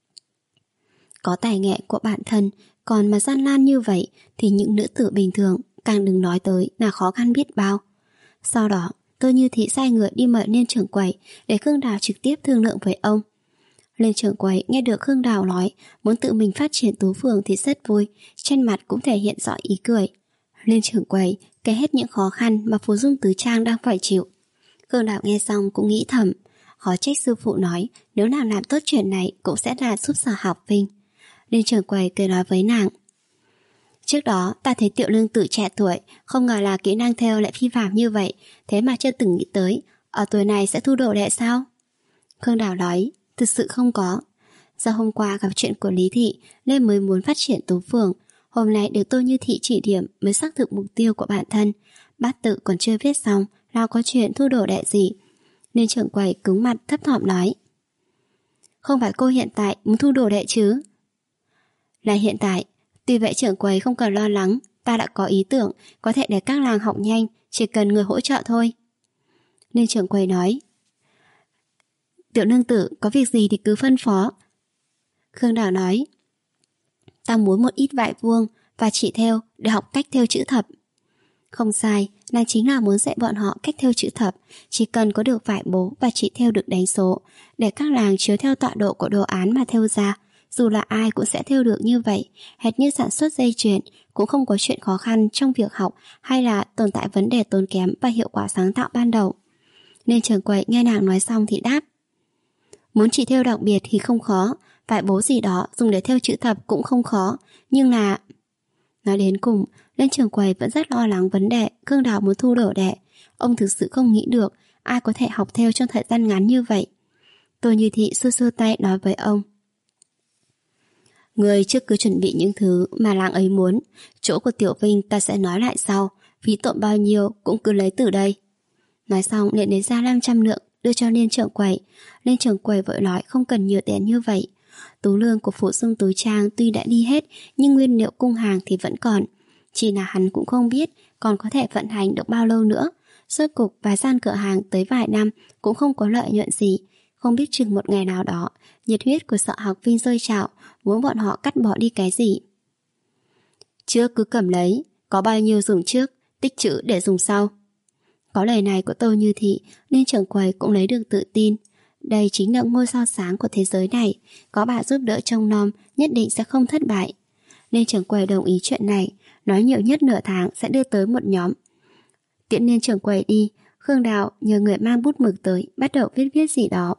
Có tài nghệ của bản thân, còn mà gian nan như vậy thì những nữ tử bình thường càng đừng nói tới là khó khăn biết bao. Sau đó, Tô Như Thị sai người đi mời Liên trưởng quầy để Khương Đào trực tiếp thương lượng với ông. Liên trưởng quầy nghe được Khương Đào nói muốn tự mình phát triển Tú Phường thì rất vui, trên mặt cũng thể hiện rõ ý cười. Liên trưởng quầy kể hết những khó khăn mà Phú Dung Tứ Trang đang phải chịu. Khương Đào nghe xong cũng nghĩ thầm, khó trách sư phụ nói nếu nàng làm tốt chuyện này cũng sẽ là giúp Sở Học Vinh. Liên trưởng quầy cười nói với nàng, trước đó ta thấy Tiểu Lương Tử trẻ tuổi, không ngờ là kỹ năng thêu lại phi phàm như vậy, thế mà chưa từng nghĩ tới ở tuổi này sẽ thu đồ đệ sao? Khương Đào nói, thực sự không có. Do hôm qua gặp chuyện của Lý Thị nên mới muốn phát triển Tú Phường, hôm nay được Tô Như Thị chỉ điểm mới xác thực mục tiêu của bản thân. Bát tự còn chưa viết xong, nào có chuyện thu đồ đệ gì. Nên trưởng quầy cứng mặt thấp thỏm nói, không phải cô hiện tại muốn thu đồ đệ chứ? Là hiện tại. Tuy vậy trưởng quầy không cần lo lắng, ta đã có ý tưởng có thể để các làng học nhanh, chỉ cần người hỗ trợ thôi. Nên trưởng quầy nói, Tiểu Nương Tử có việc gì thì cứ phân phó. Khương Đào nói, ta muốn một ít vải vuông và chỉ thêu để học cách thêu chữ thập. Không sai, nàng chính là muốn dạy bọn họ cách thêu chữ thập, chỉ cần có được vải bố và chỉ thêu được đánh số, để các làng chiếu theo tọa độ của đồ án mà thêu ra. Dù là ai cũng sẽ thêu được như vậy, hệt như sản xuất dây chuyền, cũng không có chuyện khó khăn trong việc học hay là tồn tại vấn đề tốn kém và hiệu quả sáng tạo ban đầu. Nên trưởng quầy nghe nàng nói xong thì đáp, muốn chỉ thêu đặc biệt thì không khó, vải bố gì đó dùng để thêu chữ thập cũng không khó, nhưng là... Nói đến cùng, Lên trưởng quầy vẫn rất lo lắng vấn đề Khương Đào muốn thu đồ đệ. Ông thực sự không nghĩ được ai có thể học theo trong thời gian ngắn như vậy. Tô Như Thị xua xua tay nói với ông, người trước cứ chuẩn bị những thứ mà làng ấy muốn, chỗ của Tiểu Vinh ta sẽ nói lại sau, phí tổn bao nhiêu cũng cứ lấy từ đây. Nói xong liền lấy ra năm trăm lượng đưa cho Liên trưởng quầy. Liên trưởng quầy vội nói không cần nhiều tiền như vậy. Tú lương của Phú Dung Tú Trang tuy đã đi hết, nhưng nguyên liệu cung hàng thì vẫn còn. Chỉ là hắn cũng không biết còn có thể vận hành được bao lâu nữa. Rốt cục vài gian cửa hàng tới vài năm cũng không có lợi nhuận gì. Không biết chừng một ngày nào đó, nhiệt huyết của Sở Học Vinh sôi trào, muốn bọn họ cắt bỏ đi cái gì. Trước cứ cầm lấy, có bao nhiêu dùng trước, tích trữ để dùng sau. Có lời này của Tô Như Thị nên trưởng quầy cũng lấy được tự tin. Đây chính là ngôi sao sáng của thế giới này, có bà giúp đỡ trông nom nhất định sẽ không thất bại. Nên trưởng quầy đồng ý chuyện này, nói nhiều nhất nửa tháng sẽ đưa tới một nhóm. Tiễn Nên trưởng quầy đi, Khương Đào nhờ người mang bút mực tới, bắt đầu viết viết gì đó.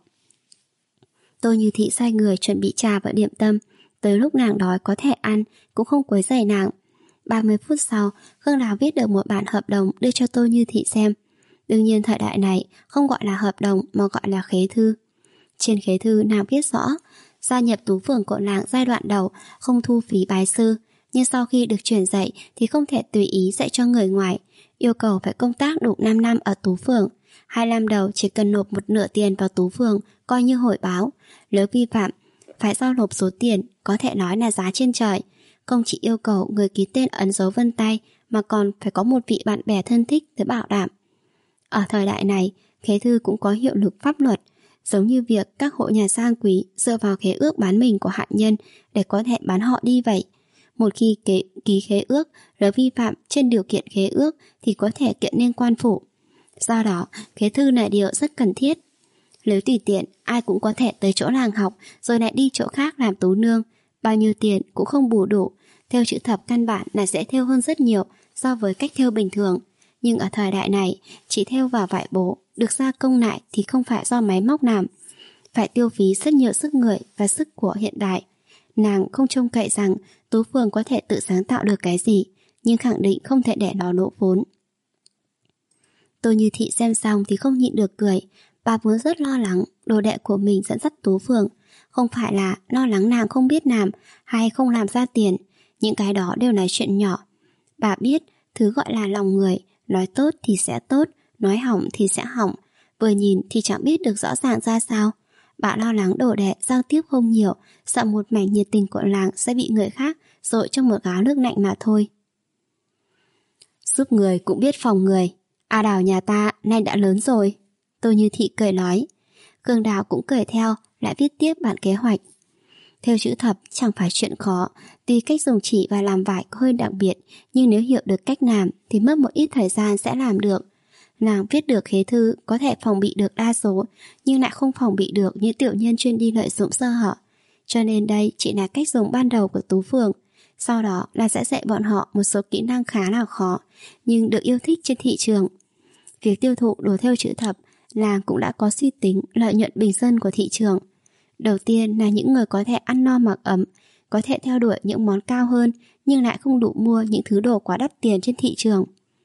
Tô Như Thị sai người chuẩn bị trà và điểm tâm, tới lúc nàng đói có thể ăn cũng không quấy rầy nàng. ba mươi phút sau, Khương Đào viết được một bản hợp đồng đưa cho Tô Như Thị xem. Đương nhiên thời đại này không gọi là hợp đồng mà gọi là khế thư. Trên khế thư nàng viết rõ, gia nhập Tú Phường của làng giai đoạn đầu không thu phí bái sư, nhưng sau khi được chuyển dạy thì không thể tùy ý dạy cho người ngoài, yêu cầu phải công tác đủ năm năm ở Tú Phường. Hai năm đầu chỉ cần nộp một nửa tiền vào Tú Phường coi như hồi báo, nếu vi phạm phải giao nộp số tiền có thể nói là giá trên trời. Không chỉ yêu cầu người ký tên ấn dấu vân tay mà còn phải có một vị bạn bè thân thích để bảo đảm. Ở thời đại này, khế thư cũng có hiệu lực pháp luật, giống như việc các hộ nhà sang quý dựa vào khế ước bán mình của hạ nhân để có thể bán họ đi vậy. Một khi kế, ký khế ước rồi vi phạm trên điều kiện khế ước thì có thể kiện lên quan phủ. Do đó, khế thư là điều rất cần thiết. Nếu tùy tiện, ai cũng có thể tới chỗ làng học rồi lại đi chỗ khác làm tú nương, bao nhiêu tiền cũng không bù đủ. Thêu chữ thập căn bản là sẽ thêu hơn rất nhiều so với cách thêu bình thường. Nhưng ở thời đại này, chỉ thêu vào vải bố được gia công lại thì không phải do máy móc làm, phải tiêu phí rất nhiều sức người và sức của hiện đại. Nàng không trông cậy rằng Tú Phường có thể tự sáng tạo được cái gì, nhưng khẳng định không thể để nó lỗ vốn. Tô Như Thị xem xong thì không nhịn được cười. Bà vốn rất lo lắng đồ đệ của mình dẫn dắt Tú Phường, không phải là lo lắng nàng không biết làm hay không làm ra tiền, những cái đó đều là chuyện nhỏ. Bà biết thứ gọi là lòng người, nói tốt thì sẽ tốt, nói hỏng thì sẽ hỏng, vừa nhìn thì chẳng biết được rõ ràng ra sao. Bà lo lắng đồ đệ giao tiếp không nhiều, sợ một mảnh nhiệt tình của làng sẽ bị người khác dội trong một gáo nước lạnh mà thôi. Giúp người cũng biết phòng người, A Đào nhà ta nay đã lớn rồi. Tô Như Thị cười nói. Khương Đào cũng cười theo, lại viết tiếp bản kế hoạch. Thêu chữ thập chẳng phải chuyện khó, tuy cách dùng chỉ và làm vải có hơi đặc biệt, nhưng nếu hiểu được cách làm thì mất một ít thời gian sẽ làm được. Nàng viết được khế thư có thể phòng bị được đa số, nhưng lại không phòng bị được những tiểu nhân chuyên đi lợi dụng sơ hở. Cho nên đây chỉ là cách dùng ban đầu của Tú Phượng. Sau đó là sẽ dạy bọn họ một số kỹ năng khá là khó, nhưng được yêu thích trên thị trường. Việc tiêu thụ đồ thêu chữ thập, nàng cũng đã có suy tính lợi nhuận bình dân của thị trường. Đầu tiên là những người có thể ăn no mặc ấm, có thể theo đuổi những món cao hơn nhưng lại không đủ mua những thứ đồ quá đắt tiền trên thị trường.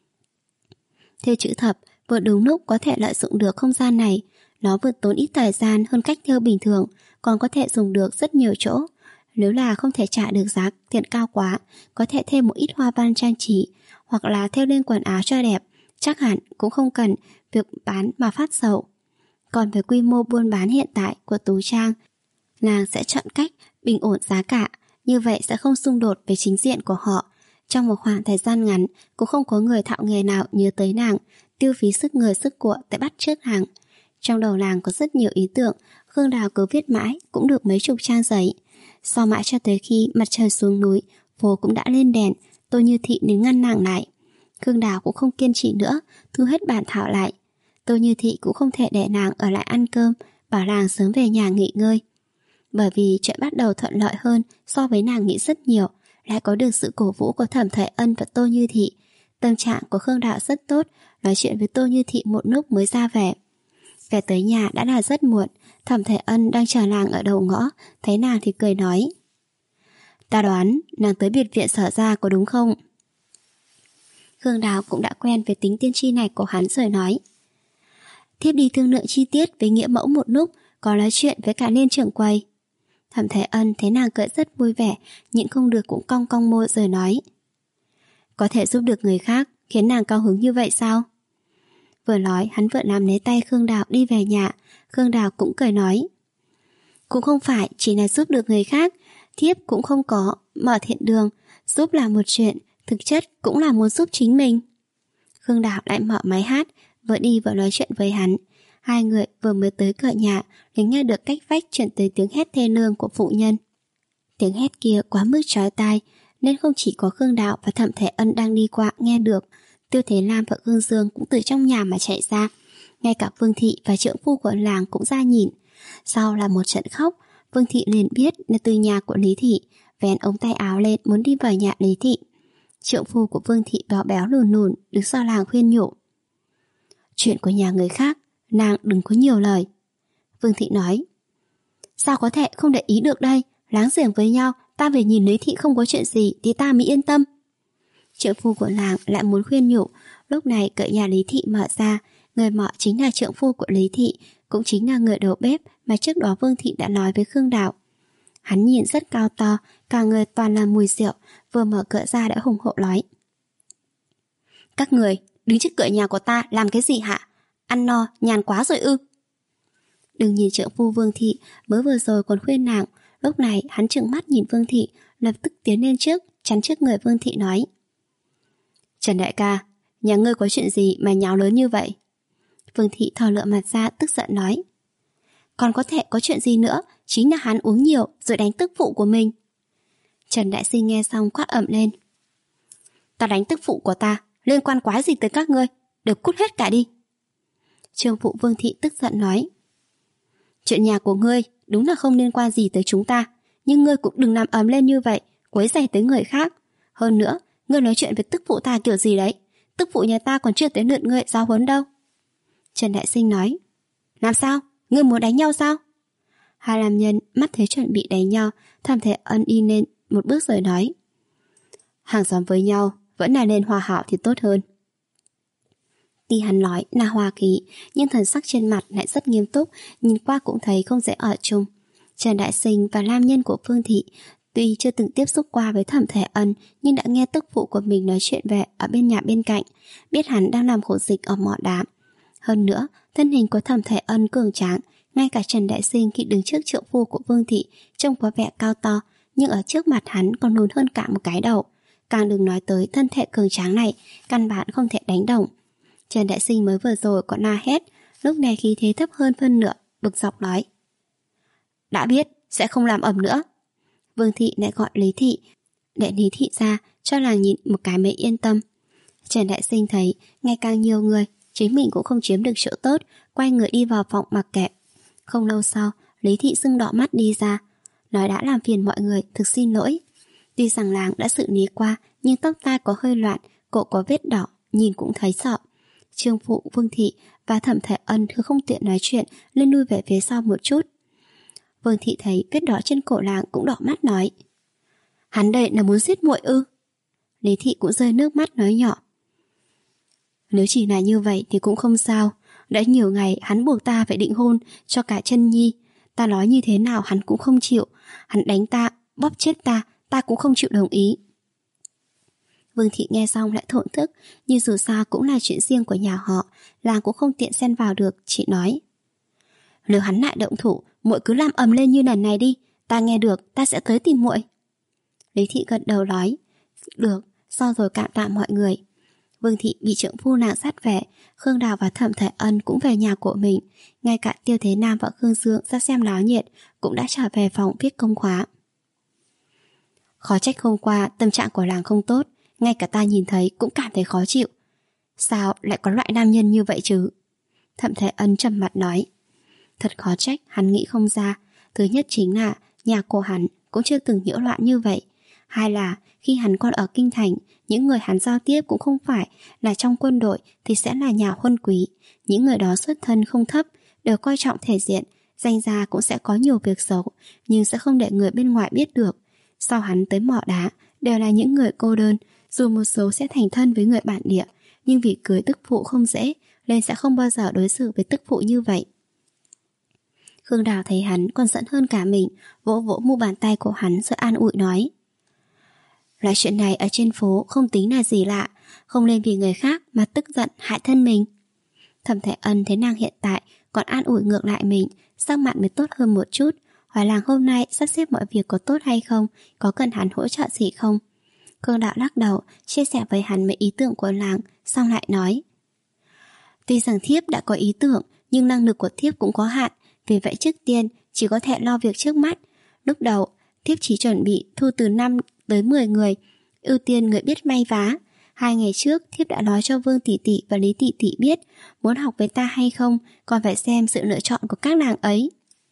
Thêu chữ thập vừa đúng lúc có thể lợi dụng được không gian này, nó vừa tốn ít thời gian hơn cách thêu bình thường, còn có thể dùng được rất nhiều chỗ. Nếu là không thể trả được giá tiền cao quá, có thể thêm một ít hoa văn trang trí, hoặc là thêu lên quần áo cho đẹp, chắc hẳn cũng không cần việc bán mà phát sầu. Còn về quy mô buôn bán hiện tại của Tú Trang, nàng sẽ chọn cách bình ổn giá cả, như vậy sẽ không xung đột với chính diện của họ. Trong một khoảng thời gian ngắn, cũng không có người thạo nghề nào nhớ tới nàng, tiêu phí sức người sức của để bắt chước hàng. Trong đầu nàng có rất nhiều ý tưởng, Khương Đào cứ viết mãi cũng được mấy chục trang giấy. Sau mãi cho tới khi mặt trời xuống núi, phố cũng đã lên đèn, Tô Như Thị đến ngăn nàng lại. Khương Đào cũng không kiên trì nữa, thu hết bản thảo lại. Tô Như Thị cũng không thể để nàng ở lại ăn cơm, bảo nàng sớm về nhà nghỉ ngơi. Bởi vì chuyện bắt đầu thuận lợi hơn so với nàng nghĩ rất nhiều, lại có được sự cổ vũ của Thẩm Thời Ân và Tô Như Thị. Tâm trạng của Khương Đào rất tốt, nói chuyện với Tô Như Thị một lúc mới ra về. Về tới nhà đã là rất muộn, Thẩm Thời Ân đang chờ nàng ở đầu ngõ, thấy nàng thì cười nói: "Ta đoán nàng tới biệt viện Sở gia có đúng không?" Khương Đào cũng đã quen với tính tiên tri này của hắn rồi nói: "Thiếp đi thương lượng chi tiết với nghĩa mẫu một lúc, có nói chuyện với cả Liên trưởng quầy." Thẩm Thời Ân thấy nàng cười rất vui vẻ, nhịn không được cũng cong cong môi rồi nói: "Có thể giúp được người khác khiến nàng cao hứng như vậy sao?" Vừa nói hắn vừa nắm lấy tay Khương Đào đi về nhà. Khương Đào cũng cười nói: "Cũng không phải chỉ là giúp được người khác, thiếp cũng không có mở thiện đường, giúp là một chuyện, thực chất cũng là muốn giúp chính mình." Khương Đào lại mở máy hát, vừa đi vừa nói chuyện với hắn. Hai người vừa mới tới cửa nhà liền nghe được cách vách chuyển tới tiếng hét thê lương của phụ nhân. Tiếng hét kia quá mức chói tai, nên không chỉ có Khương Đào và Thẩm Thể Ân đang đi qua nghe được, Tiêu Thế Lam và Khương Dương cũng từ trong nhà mà chạy ra. Ngay cả Vương Thị và trượng phu của làng cũng ra nhìn. Sau là một trận khóc, Vương Thị liền biết là từ nhà của Lý Thị, vén ống tay áo lên muốn đi vào nhà Lý Thị. Trượng phu của Vương Thị béo béo lùn lùn đứng sau làng khuyên nhủ: "Chuyện của nhà người khác, nàng đừng có nhiều lời." Vương Thị nói: "Sao có thể không để ý được đây, láng giềng với nhau, ta về nhìn Lý Thị không có chuyện gì thì ta mới yên tâm." Trượng phu của làng lại muốn khuyên nhủ. Lúc này cửa nhà Lý Thị mở ra, người mở chính là trượng phu của Lý Thị, cũng chính là người đầu bếp mà trước đó Vương Thị đã nói với Khương Đào. Hắn nhìn rất cao to, cả người toàn là mùi rượu, vừa mở cửa ra đã hùng hổ nói: "Các người đứng trước cửa nhà của ta làm cái gì hả? Ăn no nhàn quá rồi ư?" Đừng nhìn trượng phu Vương Thị mới vừa rồi còn khuyên nàng, lúc này hắn trừng mắt nhìn Vương Thị, lập tức tiến lên trước chắn trước người Vương Thị nói: "Trần đại ca, nhà ngươi có chuyện gì mà nháo lớn như vậy?" Vương Thị thò lựa mặt ra tức giận nói: "Còn có thể có chuyện gì nữa, chính là hắn uống nhiều rồi đánh tức phụ của mình." Trần Đại Sinh nghe xong quát ẩm lên: "Ta đánh tức phụ của ta, liên quan quái gì tới các ngươi, đều cút hết cả đi." Trương phụ Vương Thị tức giận nói: "Chuyện nhà của ngươi đúng là không liên quan gì tới chúng ta, nhưng ngươi cũng đừng làm ầm lên như vậy, quấy rầy tới người khác. Hơn nữa, ngươi nói chuyện với tức phụ ta kiểu gì đấy, tức phụ nhà ta còn chưa tới lượt ngươi giáo huấn đâu." Trần Đại Sinh nói: "Làm sao? Ngươi muốn đánh nhau sao?" Hai nam nhân mắt thấy chuẩn bị đánh nhau, Thẩm Thể Ân đi lên một bước rồi nói: "Hàng xóm với nhau vẫn là nên hòa hảo thì tốt hơn." Tuy hắn nói là hòa khí, nhưng thần sắc trên mặt lại rất nghiêm túc, nhìn qua cũng thấy không dễ ở chung. Trần Đại Sinh và nam nhân của Phương Thị tuy chưa từng tiếp xúc qua với Thẩm Thể Ân, nhưng đã nghe tức phụ của mình nói chuyện về ở bên nhà bên cạnh, biết hắn đang làm khổ dịch ở mỏ đá. Hơn nữa, thân hình của Thẩm Thể Ân cường tráng, ngay cả Trần Đại Sinh khi đứng trước trượng phu của Vương Thị trông có vẻ cao to, nhưng ở trước mặt hắn còn lùn hơn cả một cái đầu. Càng đừng nói tới thân thể cường tráng này, căn bản không thể đánh đồng. Trần Đại Sinh mới vừa rồi còn la hét, lúc này khí thế thấp hơn phân nửa, bực dọc nói: "Đã biết, sẽ không làm ầm nữa." Vương Thị lại gọi Lý Thị, để Lý Thị ra cho nàng nhìn một cái mới yên tâm. Trần Đại Sinh thấy ngày càng nhiều người chính mình cũng không chiếm được chỗ tốt, quay người đi vào phòng mặc kệ. Không lâu sau, Lý Thị sưng đỏ mắt đi ra, nói đã làm phiền mọi người, thực xin lỗi. Tuy rằng làng đã xử lý qua, nhưng tóc tai có hơi loạn, cổ có vết đỏ, nhìn cũng thấy sợ. Trương phụ Vương Thị và Thẩm Thể Ân cứ không tiện nói chuyện nên lui về phía sau một chút. Vương Thị thấy vết đỏ trên cổ làng cũng đỏ mắt nói: Hắn đây là muốn giết muội ư? Lý Thị cũng rơi nước mắt nói nhỏ: Nếu chỉ là như vậy thì cũng không sao. Đã nhiều ngày hắn buộc ta phải định hôn cho cả Chân Nhi. Ta nói như thế nào hắn cũng không chịu. Hắn đánh ta, bóp chết ta, ta cũng không chịu đồng ý. Vương Thị nghe xong lại thổn thức, nhưng dù sao cũng là chuyện riêng của nhà họ, làng cũng không tiện xen vào được, chỉ nói: Nếu hắn lại động thủ, muội cứ làm ầm lên như lần này đi, ta nghe được, ta sẽ tới tìm muội. Lý Thị gật đầu nói: Được, sau rồi cảm tạ mọi người. Vương Thị bị trượng phu nàng sát về, Khương Đào và Thẩm Thể Ân cũng về nhà của mình, ngay cả Tiêu Thế Nam và Khương Dương ra xem náo nhiệt cũng đã trở về phòng viết công khóa. Khó trách hôm qua tâm trạng của làng không tốt, ngay cả ta nhìn thấy cũng cảm thấy khó chịu. Sao lại có loại nam nhân như vậy chứ? Thẩm Thể Ân trầm mặt nói: Thật khó trách hắn nghĩ không ra. Thứ nhất chính là nhà của hắn cũng chưa từng nhiễu loạn như vậy. Hai là khi hắn còn ở kinh thành, những người hắn giao tiếp cũng không phải là trong quân đội thì sẽ là nhà huân quý. Những người đó xuất thân không thấp, đều coi trọng thể diện, danh gia cũng sẽ có nhiều việc xấu, nhưng sẽ không để người bên ngoài biết được. Sau hắn tới mỏ đá đều là những người cô đơn, dù một số sẽ thành thân với người bản địa, nhưng vì cưới tức phụ không dễ nên sẽ không bao giờ đối xử với tức phụ như vậy. Khương Đào thấy hắn còn giận hơn cả mình, vỗ vỗ mu bàn tay của hắn rồi an ủi nói: Loại chuyện này ở trên phố không tính là gì lạ, không nên vì người khác mà tức giận hại thân mình. Thẩm Thể Ân thấy nàng hiện tại còn an ủi ngược lại mình, sắc mặt mới tốt hơn một chút, hỏi làng hôm nay sắp xếp mọi việc có tốt hay không, có cần hắn hỗ trợ gì không. Khương Đạo lắc đầu, chia sẻ với hắn mấy ý tưởng của làng, xong lại nói: Tuy rằng thiếp đã có ý tưởng, nhưng năng lực của thiếp cũng có hạn, vì vậy trước tiên chỉ có thể lo việc trước mắt. Lúc đầu thiếp chỉ chuẩn bị thu từ năm tới mười người, ưu tiên người biết may vá. Hai ngày trước thiếp đã nói cho Vương tỷ tỷ và Lý tỷ tỷ biết, muốn học với ta hay không còn phải xem sự lựa chọn của các nàng ấy.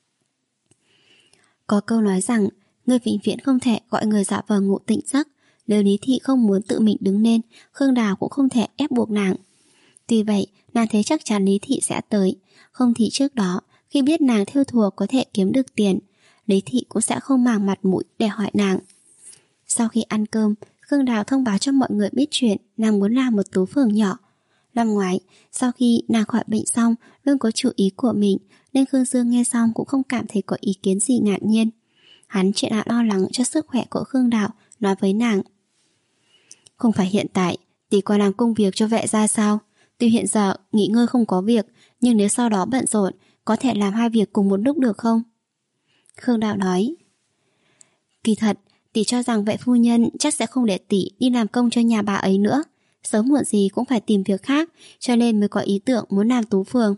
Có câu nói rằng người vĩnh viễn không thể gọi người giả vờ ngủ tỉnh giấc. Nếu Lý thị không muốn tự mình đứng lên, Khương Đào cũng không thể ép buộc nàng. Tuy vậy, nàng thấy chắc chắn Lý thị sẽ tới. Không thì trước đó, khi biết nàng thêu thùa có thể kiếm được tiền, Lý thị cũng sẽ không màng mặt mũi để hỏi nàng. Sau khi ăn cơm, Khương Đào thông báo cho mọi người biết chuyện nàng muốn làm một tú phường nhỏ. Năm ngoái, sau khi nàng khỏi bệnh xong luôn có chủ ý của mình, nên Khương Dương nghe xong cũng không cảm thấy có ý kiến gì ngạc nhiên. Hắn chỉ là lo lắng cho sức khỏe của Khương Đào, nói với nàng: Không phải hiện tại tỷ còn làm công việc cho vệ gia sao? Tuy hiện giờ nghỉ ngơi không có việc, nhưng nếu sau đó bận rộn, có thể làm hai việc cùng một lúc được không? Khương Đào nói: Kỳ thật, tỷ cho rằng vệ phu nhân chắc sẽ không để tỷ đi làm công cho nhà bà ấy nữa. Sớm muộn gì cũng phải tìm việc khác, cho nên mới có ý tưởng muốn làm tú phường.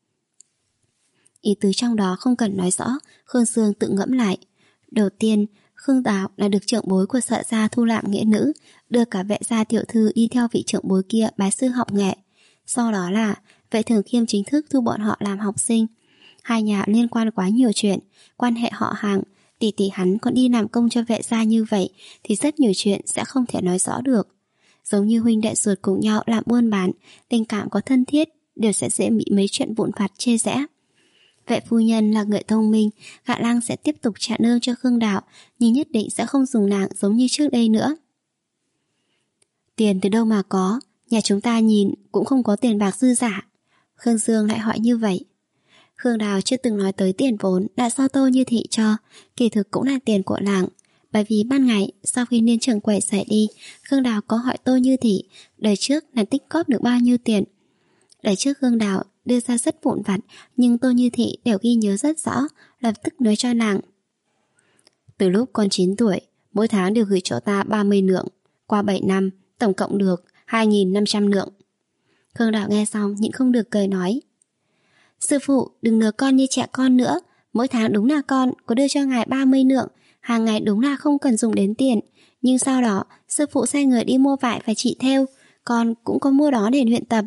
Ý tứ trong đó không cần nói rõ, Khương Dương tự ngẫm lại. Đầu tiên, Khương Đào là được trưởng bối của Sợ gia thu làm nghĩa nữ, đưa cả vệ gia tiểu thư đi theo vị trưởng bối kia bái sư học nghệ. Sau đó là vệ Thường Khiêm chính thức thu bọn họ làm học sinh. Hai nhà liên quan quá nhiều chuyện, quan hệ họ hàng, tỷ tỷ hắn còn đi làm công cho vệ gia như vậy thì rất nhiều chuyện sẽ không thể nói rõ được. Giống như huynh đệ ruột cùng nhau làm buôn bán, tình cảm có thân thiết đều sẽ dễ bị mấy chuyện vụn vặt chê rẽ. Vệ phu nhân là người thông minh, Hạ Lang sẽ tiếp tục trả nương cho Khương Đạo, nhưng nhất định sẽ không dùng nàng giống như trước đây nữa. Tiền từ đâu mà có, nhà chúng ta nhìn cũng không có tiền bạc dư giả. Khương Dương lại hỏi như vậy. Khương Đào chưa từng nói tới tiền vốn đã do Tô Như Thị cho, kỳ thực cũng là tiền của làng. Bởi vì ban ngày sau khi niên trưởng quầy xảy đi, Khương Đào có hỏi Tô Như Thị đời trước là tích cóp được bao nhiêu tiền. Đời trước Khương Đào đưa ra rất vụn vặt, nhưng Tô Như Thị đều ghi nhớ rất rõ, lập tức nói cho nàng. Từ lúc con chín tuổi, mỗi tháng đều gửi cho ta ba mươi lượng, qua bảy năm, tổng cộng được hai nghìn năm trăm lượng. Khương Đào nghe xong nhịn không được cười nói: Sư phụ đừng lừa con như trẻ con nữa, mỗi tháng đúng là con có đưa cho ngài ba mươi lượng, hàng ngày đúng là không cần dùng đến tiền, nhưng sau đó sư phụ sai người đi mua vải và chị thêu, con cũng có mua đó để luyện tập.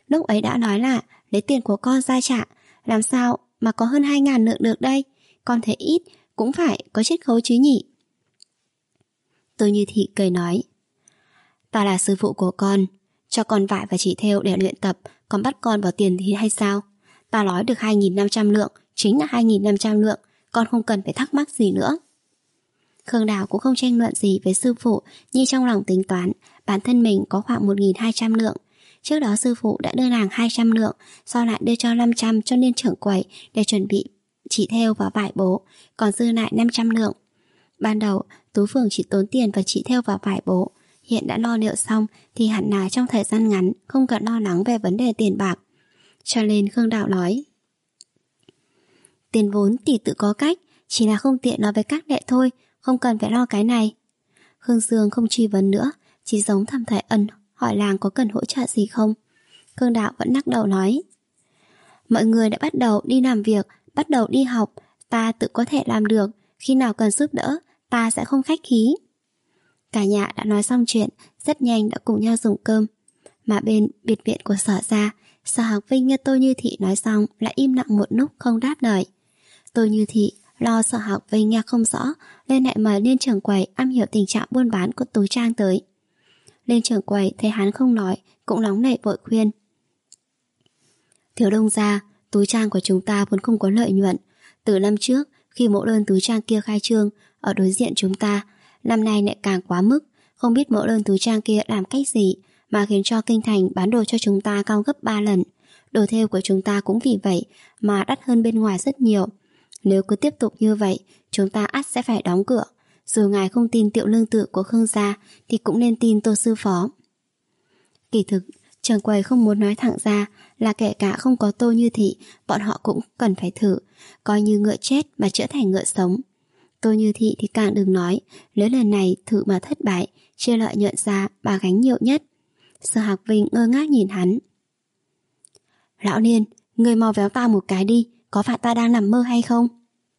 Lúc ấy đã nói là lấy tiền của con ra trả, làm sao mà có hơn hai ngàn lượng được đây? Con thấy ít, cũng phải có chiết khấu chứ nhỉ? Tô Như Thị cười nói, ta là sư phụ của con, cho con vải và chỉ thêu để luyện tập, còn bắt con vào tiền thì hay sao? Ta nói được hai nghìn năm trăm lượng, chính là hai nghìn năm trăm lượng, con không cần phải thắc mắc gì nữa. Khương Đào cũng không tranh luận gì với sư phụ, nhưng trong lòng tính toán bản thân mình có khoảng một nghìn hai trăm lượng. Trước đó sư phụ đã đưa nàng hai trăm lượng, sau lại đưa cho năm trăm cho niên trưởng quầy để chuẩn bị chỉ thêu và vải bố, còn dư lại năm trăm lượng. Ban đầu Tú Phường chỉ tốn tiền vào chỉ thêu và vải bố, hiện đã lo liệu xong thì hẳn là trong thời gian ngắn không cần lo lắng về vấn đề tiền bạc. Cho nên Khương Đạo nói, tiền vốn tỷ tự có cách, chỉ là không tiện nói với các đệ thôi, không cần phải lo cái này. Khương Dương không truy vấn nữa, chỉ giống Thẩm Thái Ân hỏi làng có cần hỗ trợ gì không. Khương Đạo vẫn lắc đầu nói, mọi người đã bắt đầu đi làm việc, bắt đầu đi học, ta tự có thể làm được, khi nào cần giúp đỡ ta sẽ không khách khí. Cả nhà đã nói xong chuyện, rất nhanh đã cùng nhau dùng cơm. Mà bên biệt viện của Sở gia, Sở Hạc Vinh nghe Tô Như Thị nói xong lại im lặng một lúc không đáp lời. Tô Như Thị lo Sở Hạc Vinh nghe không rõ, nên lại mời Liên trưởng quầy am hiểu tình trạng buôn bán của Tú Trang tới. Liên trưởng quầy thấy hắn không nói, cũng nóng nảy vội khuyên, Thiếu Đông gia, Tú Trang của chúng ta vốn không có lợi nhuận. Từ năm trước, khi mẫu đơn Tú Trang kia khai trương ở đối diện chúng ta, năm nay lại càng quá mức, không biết mẫu đơn Tú Trang kia làm cách gì mà khiến cho kinh thành bán đồ cho chúng ta cao gấp ba lần. Đồ thêu của chúng ta cũng vì vậy mà đắt hơn bên ngoài rất nhiều. Nếu cứ tiếp tục như vậy, chúng ta ắt sẽ phải đóng cửa. Dù ngài không tin Tiệu Lương Tự của Khương gia thì cũng nên tin Tô sư phó. Kỳ thực, trưởng quầy không muốn nói thẳng ra là kể cả không có Tô Như Thị, bọn họ cũng cần phải thử, coi như ngựa chết mà chữa thành ngựa sống. Tô Như Thị thì càng đừng nói, nếu lần này thử mà thất bại, chia lợi nhuận ra bà gánh nhiều nhất. Sở Hạc Vinh ngơ ngác nhìn hắn. Lão Niên, người mau véo ta một cái đi, có phải ta đang nằm mơ hay không?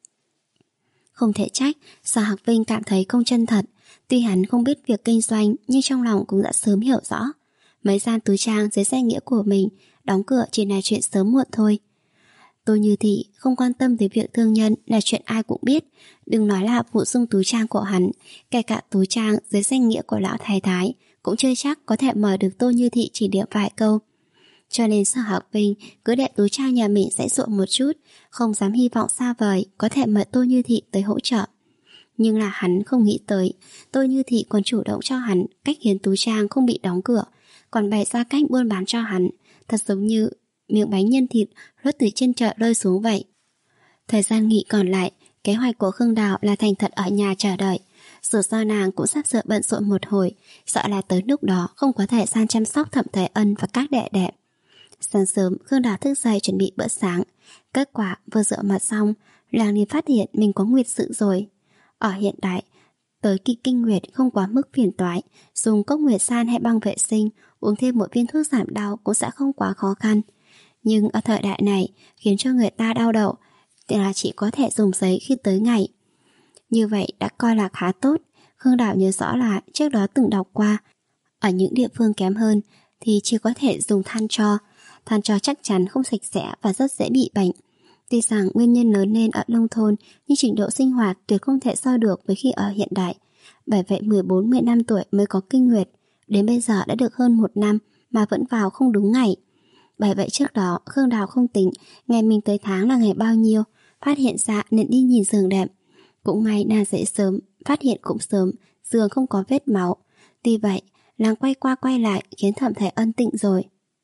Không thể trách, Sở Hạc Vinh cảm thấy không chân thật. Tuy hắn không biết việc kinh doanh, nhưng trong lòng cũng đã sớm hiểu rõ. Mấy gian túi trang dưới danh nghĩa của mình, đóng cửa chỉ là chuyện sớm muộn thôi. Tô Như Thị không quan tâm tới việc thương nhân là chuyện ai cũng biết. Đừng nói là phụ dung túi trang của hắn, kể cả túi trang dưới danh nghĩa của lão thái thái cũng chưa chắc có thể mời được Tô Như Thị chỉ điểm vài câu. Cho nên Sở Hạc Vinh cứ để túi trang nhà mình dãy dụa một chút, không dám hy vọng xa vời có thể mời Tô Như Thị tới hỗ trợ. Nhưng là hắn không nghĩ tới, Tô Như Thị còn chủ động cho hắn cách khiến túi trang không bị đóng cửa, còn bày ra cách buôn bán cho hắn, thật giống như miếng bánh nhân thịt rớt từ trên chợ rơi xuống vậy. Thời gian nghỉ còn lại, kế hoạch của Khương Đào là thành thật ở nhà chờ đợi. Dù sao nàng cũng sắp sửa bận rộn một hồi, sợ là tới lúc đó không có thời gian chăm sóc Thẩm Thái Ân và các đệ đệ. Sáng sớm, Khương Đào thức dậy chuẩn bị bữa sáng. Kết quả vừa rửa mặt xong, nàng liền phát hiện mình có nguyệt sự rồi. Ở hiện đại, tới kỳ kinh nguyệt không quá mức phiền toái, dùng cốc nguyệt san hay băng vệ sinh, uống thêm một viên thuốc giảm đau cũng sẽ không quá khó khăn. Nhưng ở thời đại này, khiến cho người ta đau đầu thì là chỉ có thể dùng giấy khi tới ngày. Như vậy đã coi là khá tốt. Khương Đào nhớ rõ là trước đó từng đọc qua, ở những địa phương kém hơn thì chỉ có thể dùng than tro. Than tro chắc chắn không sạch sẽ và rất dễ bị bệnh. Tuy rằng nguyên nhân lớn lên ở nông thôn, nhưng trình độ sinh hoạt tuyệt không thể so được với khi ở hiện đại. Bởi vậy mười bốn mười lăm tuổi mới có kinh nguyệt, đến bây giờ đã được hơn một năm mà vẫn vào không đúng ngày. Bởi vậy trước đó Khương Đào không tính ngày mình tới tháng là ngày bao nhiêu, phát hiện ra nên đi nhìn giường đệm. Cũng may nàng dậy sớm, phát hiện cũng sớm, giường không có vết máu. Tuy vậy, nàng quay qua quay lại khiến Thẩm Thái Ân tỉnh rồi.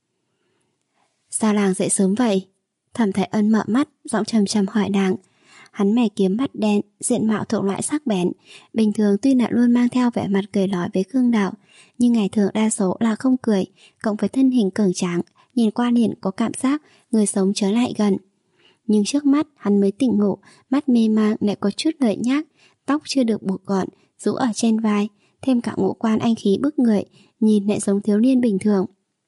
Sao nàng dậy sớm vậy? Thẩm Thái Ân mở mắt, giọng trầm trầm hỏi nàng. Hắn mày kiếm mắt đen, diện mạo thuộc loại sắc bén. Bình thường tuy là luôn mang theo vẻ mặt cười nói với Khương Đào, nhưng ngày thường đa số là không cười, cộng với thân hình cường tráng, nhìn qua liền có cảm giác người sống trở lại gần. Nhưng trước mắt hắn mới tỉnh ngủ, mắt mê mang lại có chút lười nhác, tóc chưa được buộc gọn, rũ ở trên vai, thêm cả ngũ quan anh khí bức người, nhìn lại giống thiếu niên bình thường.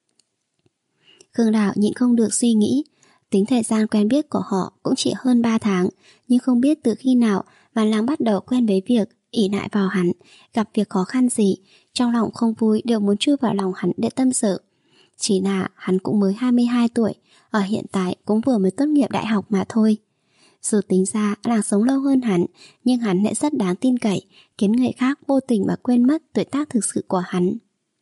Khương Đào nhịn không được suy nghĩ, tính thời gian quen biết của họ cũng chỉ hơn ba tháng, nhưng không biết từ khi nào mà nàng bắt đầu quen với việc ỷ lại vào hắn, gặp việc khó khăn gì, trong lòng không vui đều muốn chui vào lòng hắn để tâm sự. Chỉ là hắn cũng mới hai mươi hai tuổi, ở hiện tại cũng vừa mới tốt nghiệp đại học mà thôi. Dù tính ra nàng sống lâu hơn hắn, nhưng hắn lại rất đáng tin cậy, khiến người khác vô tình mà quên mất tuổi tác thực sự của hắn.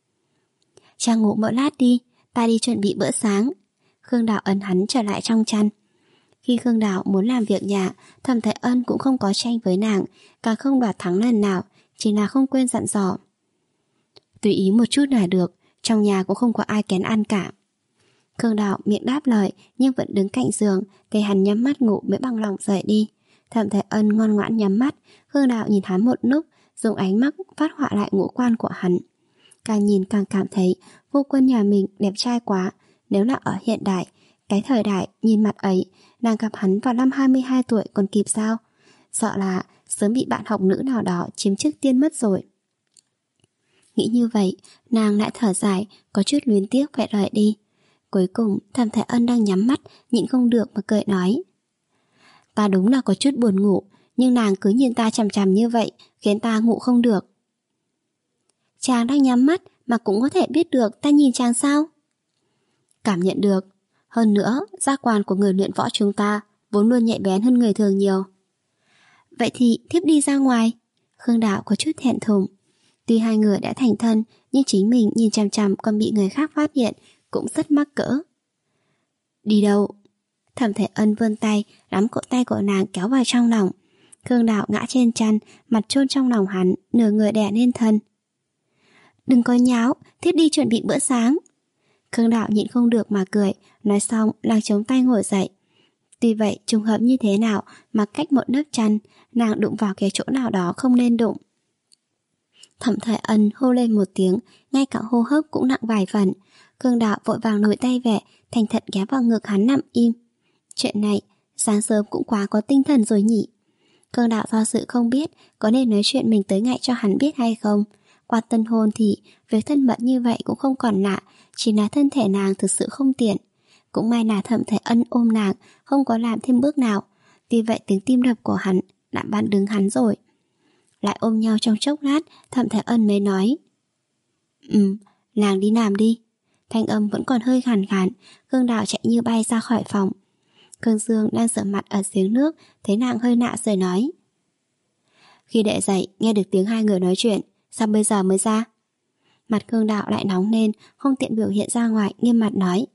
Cha ngủ một lát đi, ta đi chuẩn bị bữa sáng. Khương Đào ấn hắn trở lại trong chăn. Khi Khương Đào muốn làm việc nhà, Thẩm Thái Ân cũng không có tranh với nàng, càng không đoạt thắng lần nào, chỉ là không quên dặn dò. Tùy ý một chút là được, trong nhà cũng không có ai kén ăn cả. Khương Đào miệng đáp lời, nhưng vẫn đứng cạnh giường, thấy hắn nhắm mắt ngủ mới bằng lòng rời đi. Thẩm Thái Ân ngoan ngoãn nhắm mắt. Khương Đào nhìn hắn một lúc, dùng ánh mắt phát họa lại ngũ quan của hắn. Càng nhìn càng cảm thấy Vô Quân nhà mình đẹp trai quá. Nếu là ở hiện đại, cái thời đại nhìn mặt ấy, nàng gặp hắn vào năm hai mươi hai tuổi còn kịp sao? Sợ là sớm bị bạn học nữ nào đó chiếm trước tiên mất rồi. Nghĩ như vậy, nàng lại thở dài, có chút luyến tiếc phải rời đi. Cuối cùng, Thẩm Thái Ân đang nhắm mắt, nhịn không được mà cười nói. Ta đúng là có chút buồn ngủ, nhưng nàng cứ nhìn ta chằm chằm như vậy, khiến ta ngủ không được. Chàng đang nhắm mắt mà cũng có thể biết được ta nhìn chàng sao? Cảm nhận được. Hơn nữa, giác quan của người luyện võ chúng ta vốn luôn nhạy bén hơn người thường nhiều. Vậy thì thiếp đi ra ngoài. Khương Đào có chút thẹn thùng. Tuy hai người đã thành thân, nhưng chính mình nhìn chằm chằm còn bị người khác phát hiện, cũng rất mắc cỡ. Đi đâu? Thẩm Thái Ân vươn tay, nắm cổ tay của nàng kéo vào trong lòng. Khương Đào ngã trên chăn, mặt chôn trong lòng hắn, nửa người đè lên thân. Đừng có nháo, thiếp đi chuẩn bị bữa sáng. Khương Đào nhịn không được mà cười, nói xong nàng chống tay ngồi dậy. Tuy vậy trùng hợp như thế nào mà cách một nếp chăn, nàng đụng vào cái chỗ nào đó không nên đụng. Thẩm Thái Ân hô lên một tiếng, ngay cả hô hấp cũng nặng vài phần. Khương Đào vội vàng lùi tay về, thành thật ghé vào ngực hắn nằm im. Chuyện này, sáng sớm cũng quá có tinh thần rồi nhỉ. Khương Đào do sự không biết có nên nói chuyện mình tới ngại cho hắn biết hay không. Qua tân hôn thì việc thân mật như vậy cũng không còn lạ, chỉ là thân thể nàng thực sự không tiện. Cũng may là Thẩm Thái Ân ôm nàng, không có làm thêm bước nào. Vì vậy tiếng tim đập của hắn đã bán đứng hắn rồi. Lại ôm nhau trong chốc lát, Thẩm Thái Ân mới nói. Ừ, nàng đi làm đi. Thanh âm vẫn còn hơi khàn khàn. Khương Đào chạy như bay ra khỏi phòng. Khương Dương đang rửa mặt ở giếng nước, thấy nàng hơi nạ rồi nói. Khi đệ dậy, nghe được tiếng hai người nói chuyện, sao bây giờ mới ra? Mặt Khương Đào lại nóng lên, không tiện biểu hiện ra ngoài, nghiêm mặt nói.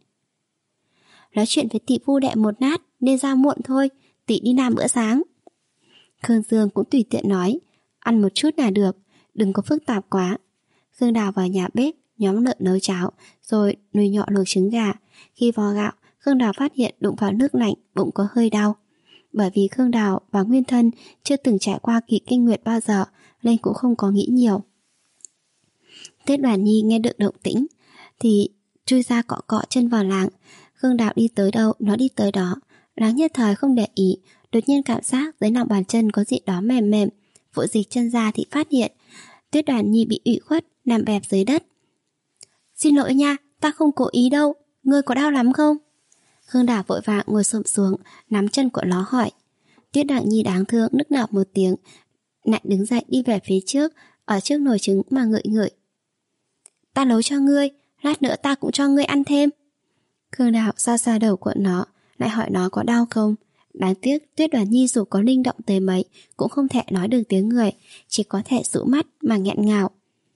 Nói chuyện với tỷ phu đệ một nát, nên ra muộn thôi, tỷ đi làm bữa sáng. Khương Dương cũng tùy tiện nói, ăn một chút là được, đừng có phức tạp quá. Khương Đào vào nhà bếp, nhóm lợn nấu cháo, rồi nồi nhọ luộc trứng gà. Khi vo gạo, Khương Đào phát hiện đụng vào nước lạnh, bụng có hơi đau. Bởi vì Khương Đào và Nguyên Thân chưa từng trải qua kỳ kinh nguyệt bao giờ, nên cũng không có nghĩ nhiều. Tiết Đoàn Nhi nghe được động tĩnh thì chui ra cọ cọ chân vào làng. Khương Đào đi tới đâu nó đi tới đó. Láng nhất thời không để ý, đột nhiên cảm giác dưới lòng bàn chân có gì đó mềm mềm. Vội dịch chân ra thì phát hiện Tuyết Đoàn Nhi bị ủy khuất nằm bẹp dưới đất. Xin lỗi nha, ta không cố ý đâu, ngươi có đau lắm không? Khương Đào vội vàng ngồi xổm xuống, nắm chân của nó hỏi. Tuyết Đoàn Nhi đáng thương nức nở một tiếng, lại đứng dậy đi về phía trước, ở trước nồi trứng mà ngửi ngửi. Ta nấu cho ngươi, lát nữa ta cũng cho ngươi ăn thêm. Khương Đào xoa xoa đầu của nó, lại hỏi nó có đau không. Đáng tiếc Tuyết Đoàn Nhi dù có linh động tới mấy cũng không thể nói được tiếng người, chỉ có thể dụ mắt mà nghẹn ngào.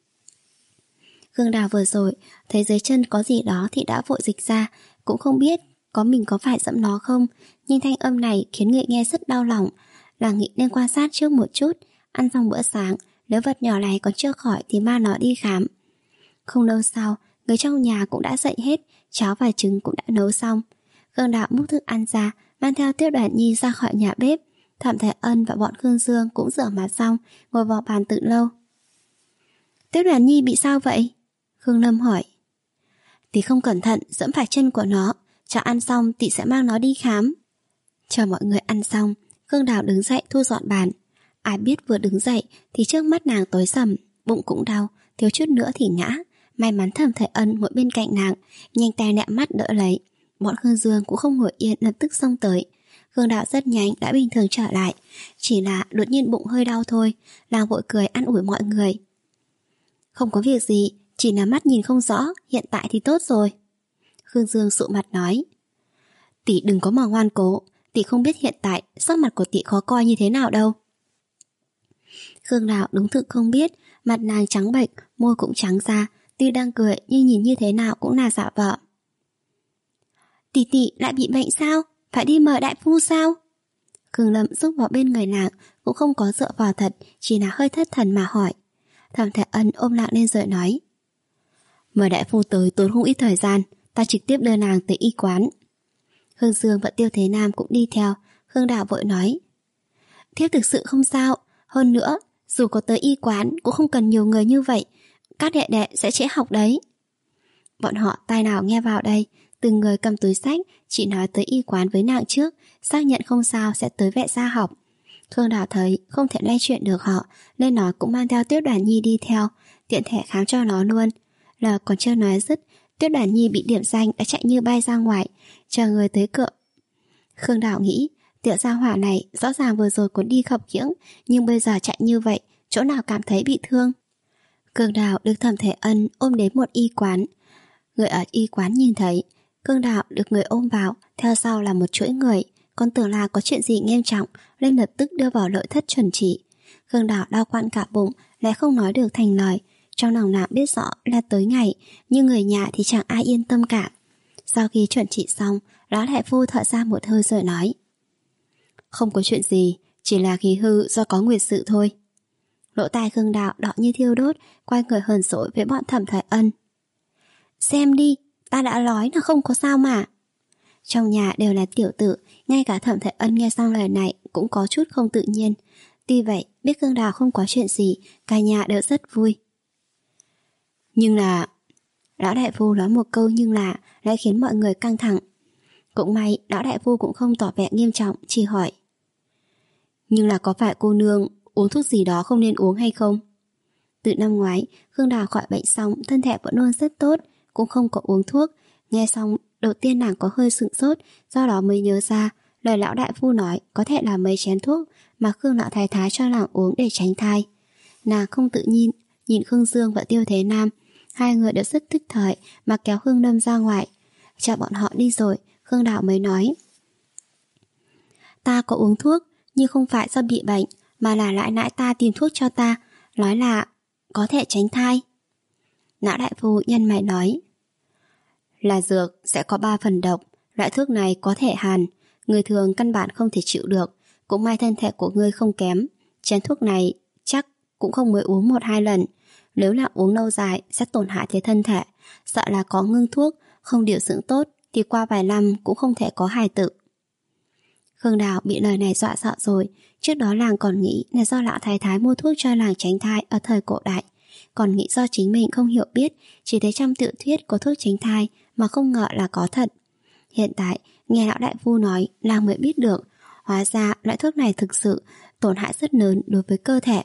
Khương Đào vừa rồi thấy dưới chân có gì đó thì đã vội dịch ra, cũng không biết có mình có phải dẫm nó không, nhưng thanh âm này khiến người nghe rất đau lòng. Nàng nghĩ nên quan sát trước một chút, ăn xong bữa sáng, nếu vật nhỏ này còn chưa khỏi thì mang nó đi khám. Không lâu sau, người trong nhà cũng đã dậy hết, cháo và trứng cũng đã nấu xong. Khương Đào múc thức ăn ra, mang theo Tuyết Đoàn Nhi ra khỏi nhà bếp. Thẩm Thái Ân và bọn Khương Dương cũng rửa mặt xong, ngồi vào bàn từ lâu. Tuyết Đoàn Nhi bị sao vậy? Khương Lâm hỏi. Tỷ không cẩn thận dẫm phải chân của nó, cho ăn xong tỷ sẽ mang nó đi khám. Chờ mọi người ăn xong, Khương Đào đứng dậy thu dọn bàn. Ai biết vừa đứng dậy thì trước mắt nàng tối sầm, bụng cũng đau, thiếu chút nữa thì ngã. May mắn Thẩm Thái Ân ngồi bên cạnh nàng, nhanh tay nẹm mắt đỡ lấy. Bọn Khương Dương cũng không ngồi yên, lập tức xông tới. Khương Đào rất nhanh đã bình thường trở lại, chỉ là đột nhiên bụng hơi đau thôi. Nàng vội cười an ủi mọi người. Không có việc gì, chỉ là mắt nhìn không rõ, hiện tại thì tốt rồi. Khương Dương sụ mặt nói: Tỷ đừng có mà ngoan cố, tỷ không biết hiện tại sắc mặt của tỷ khó coi như thế nào đâu. Khương Đào đúng thực không biết, mặt nàng trắng bệch, môi cũng trắng ra, tuy đang cười nhưng nhìn như thế nào cũng là giả vờ. Tỷ tỷ lại bị bệnh sao? Phải đi mời đại phu sao? Khương Lâm giúp vào bên người nàng, cũng không có dựa vào thật, chỉ là hơi thất thần mà hỏi. Thẩm Thể Ân ôm nàng lên rồi nói: Mời đại phu tới tốn không ít thời gian, ta trực tiếp đưa nàng tới y quán. Khương Dương và Tiêu Thế Nam cũng đi theo. Khương Đào vội nói: Thiếp thực sự không sao, hơn nữa dù có tới y quán cũng không cần nhiều người như vậy, các đệ đệ sẽ trễ học đấy. Bọn họ tai nào nghe vào đây, từng người cầm túi sách, chỉ nói tới y quán với nàng trước, xác nhận không sao sẽ tới vệ gia học. Khương Đào thấy không thể lay chuyện được họ, nên nói cũng mang theo Tuyết Đoàn Nhi đi theo, tiện thể khám cho nó luôn. Là còn chưa nói dứt, Tuyết Đoàn Nhi bị điểm danh đã chạy như bay ra ngoài, chờ người tới cửa. Khương Đào nghĩ, tiểu gia hỏa này rõ ràng vừa rồi còn đi khập khiễng, nhưng bây giờ chạy như vậy, chỗ nào cảm thấy bị thương. Khương Đào được Thẩm Thể Ân ôm đến một y quán. Người ở y quán nhìn thấy Khương Đào được người ôm vào, theo sau là một chuỗi người, còn tưởng là có chuyện gì nghiêm trọng, nên lập tức đưa vào nội thất chuẩn trị. Khương Đào đau quặn cả bụng, lại không nói được thành lời. Trong lòng nàng biết rõ là tới ngày, nhưng người nhà thì chẳng ai yên tâm cả. Sau khi chuẩn trị xong, lão đại phu thở ra một hơi rồi nói: Không có chuyện gì, chỉ là khí hư do có nguyệt sự thôi. Lỗ tai Khương Đào đỏ như thiêu đốt, quay người hờn dỗi với bọn Thẩm Thể Ân. Xem đi, ta đã nói là không có sao mà. Trong nhà đều là tiểu tử, ngay cả Thẩm Thể Ân nghe xong lời này cũng có chút không tự nhiên. Tuy vậy, biết Khương Đào không có chuyện gì, cả nhà đều rất vui. Nhưng là... Lão đại phu nói một câu nhưng là lại khiến mọi người căng thẳng. Cũng may lão đại phu cũng không tỏ vẻ nghiêm trọng, chỉ hỏi: Nhưng là có phải cô nương uống thuốc gì đó không nên uống hay không? Từ năm ngoái, Khương Đào khỏi bệnh xong, thân thể vẫn luôn rất tốt, cũng không có uống thuốc. Nghe xong, đầu tiên nàng có hơi sửng sốt, do đó mới nhớ ra lời lão đại phu nói có thể là mấy chén thuốc mà Khương lão thái thái cho nàng uống để tránh thai. Nàng không tự nhiên nhìn Khương Dương và Tiêu Thế Nam, hai người đều rất tức thời mà kéo Khương Lâm ra ngoài. Chờ bọn họ đi rồi, Khương Đào mới nói: Ta có uống thuốc, nhưng không phải do bị bệnh, mà là lại nãy ta tìm thuốc cho ta, nói là có thể tránh thai. Lão đại phu nhân mày nói: Là dược sẽ có ba phần độc, loại thuốc này có thể hàn, người thường căn bản không thể chịu được, cũng may thân thể của ngươi không kém, chén thuốc này chắc cũng không mới uống một hai lần, nếu là uống lâu dài sẽ tổn hại tới thân thể, sợ là có ngưng thuốc, không điều dưỡng tốt thì qua vài năm cũng không thể có hài tử. Khương Đào bị lời này dọa sợ rồi, trước đó làng còn nghĩ là do lão thái thái mua thuốc cho làng tránh thai ở thời cổ đại, còn nghĩ do chính mình không hiểu biết, chỉ thấy trong tiểu thuyết có thuốc tránh thai mà không ngờ là có thật. Hiện tại nghe lão đại phu nói, làng mới biết được, hóa ra loại thuốc này thực sự tổn hại rất lớn đối với cơ thể.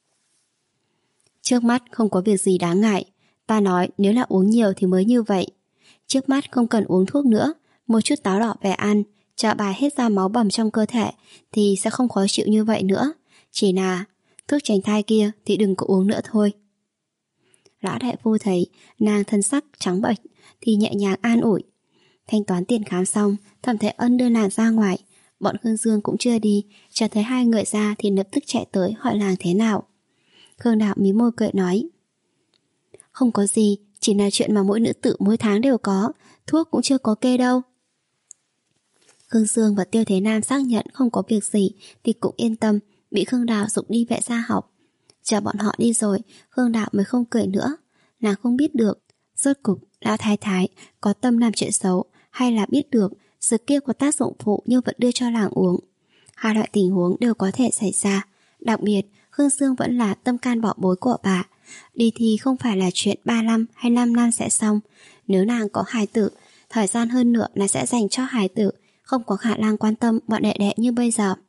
Trước mắt không có việc gì đáng ngại, ta nói nếu là uống nhiều thì mới như vậy. Trước mắt không cần uống thuốc nữa, một chút táo đỏ về ăn, cho bài hết ra máu bầm trong cơ thể thì sẽ không khó chịu như vậy nữa. Chỉ là thuốc tránh thai kia thì đừng có uống nữa thôi. Lão đại phu thấy nàng thân sắc trắng bệch thì nhẹ nhàng an ủi. Thanh toán tiền khám xong, Thẩm Thể Ân đưa nàng ra ngoài. Bọn Khương Dương cũng chưa đi, chờ thấy hai người ra thì lập tức chạy tới hỏi nàng thế nào. Khương Đạo mí môi cười nói: Không có gì, chỉ là chuyện mà mỗi nữ tử mỗi tháng đều có, thuốc cũng chưa có kê đâu. Khương Dương và Tiêu Thế Nam xác nhận không có việc gì thì cũng yên tâm, bị Khương Đào dục đi vệ gia học. Chờ bọn họ đi rồi, Khương Đạo mới không cười nữa. Nàng không biết được rốt cục lão thái thái có tâm làm chuyện xấu, hay là biết được dược kia có tác dụng phụ nhưng vẫn đưa cho làng uống. Hai loại tình huống đều có thể xảy ra. Đặc biệt Khương Dương vẫn là tâm can bảo bối của bà. Đi thì không phải là chuyện ba năm hay năm năm sẽ xong. Nếu nàng có hài tử, thời gian hơn nữa là sẽ dành cho hài tử, không có khả năng quan tâm bọn đệ đệ như bây giờ.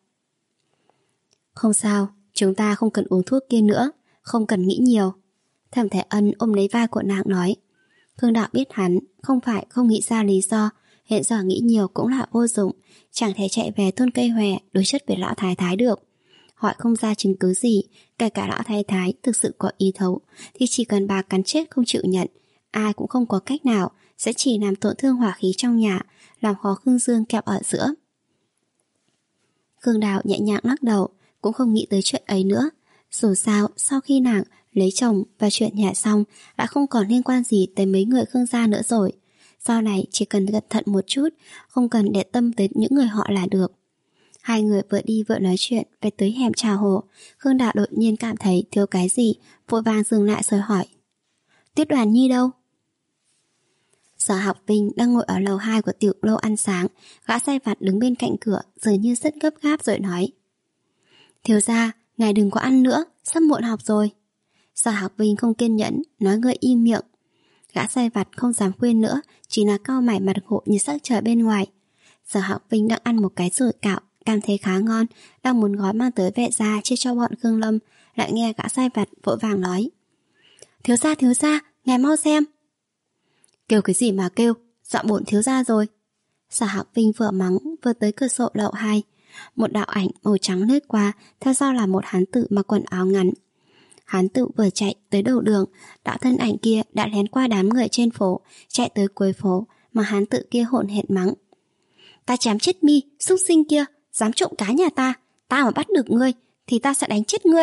Không sao, chúng ta không cần uống thuốc kia nữa, không cần nghĩ nhiều. Thẩm Thể Ân ôm lấy vai của nàng nói. Khương Đạo biết hắn không phải không nghĩ ra lý do, hiện giờ nghĩ nhiều cũng là vô dụng, chẳng thể chạy về thôn Cây Hòe đối chất với lão thái thái được. Hỏi không ra chứng cứ gì, kể cả lão thái thái thực sự có ý thấu thì chỉ cần bà cắn chết không chịu nhận, ai cũng không có cách nào sẽ chỉ làm tổn thương hỏa khí trong nhà, làm khó Khương Dương kẹp ở giữa. Khương Đào nhẹ nhàng lắc đầu, cũng không nghĩ tới chuyện ấy nữa. Dù sao, sau khi nàng lấy chồng và chuyện nhà xong, đã không còn liên quan gì tới mấy người Khương gia nữa rồi. Sau này chỉ cần cẩn thận một chút, không cần để tâm tới những người họ là được. Hai người vừa đi vừa nói chuyện về tới hẻm trà hồ. Khương Đào đột nhiên cảm thấy thiếu cái gì, vội vàng dừng lại rồi hỏi: Tuyết Đoàn Nhi đâu? Sở Học Vinh đang ngồi ở lầu hai của tiểu lâu ăn sáng. Gã sai vặt đứng bên cạnh cửa, dường như rất gấp gáp rồi nói: Thiếu gia, ngài đừng có ăn nữa, sắp muộn học rồi. Sở Học Vinh không kiên nhẫn, nói người im miệng. Gã sai vặt không dám khuyên nữa, chỉ là cau mày mặt ngộ như sắc trời bên ngoài. Sở Học Vinh đang ăn một cái sủi cạo, cảm thấy khá ngon, đang muốn gói mang tới vệ gia chia cho bọn Khương Lâm, lại nghe gã sai vặt vội vàng nói: Thiếu gia, thiếu gia, ngài mau xem. Kêu cái gì mà kêu, dọa bổn thiếu gia rồi. Sở Học Vinh vừa mắng vừa tới cửa sổ lầu hai. Một đạo ảnh màu trắng lướt qua, theo sau là một hán tử mặc quần áo ngắn. Hán tử vừa chạy tới đầu đường, đạo thân ảnh kia đã lén qua đám người trên phố, chạy tới cuối phố, mà hán tử kia hỗn hển mắng: Ta chém chết mi, súc sinh kia, dám trộm cá nhà ta, ta mà bắt được ngươi thì ta sẽ đánh chết ngươi.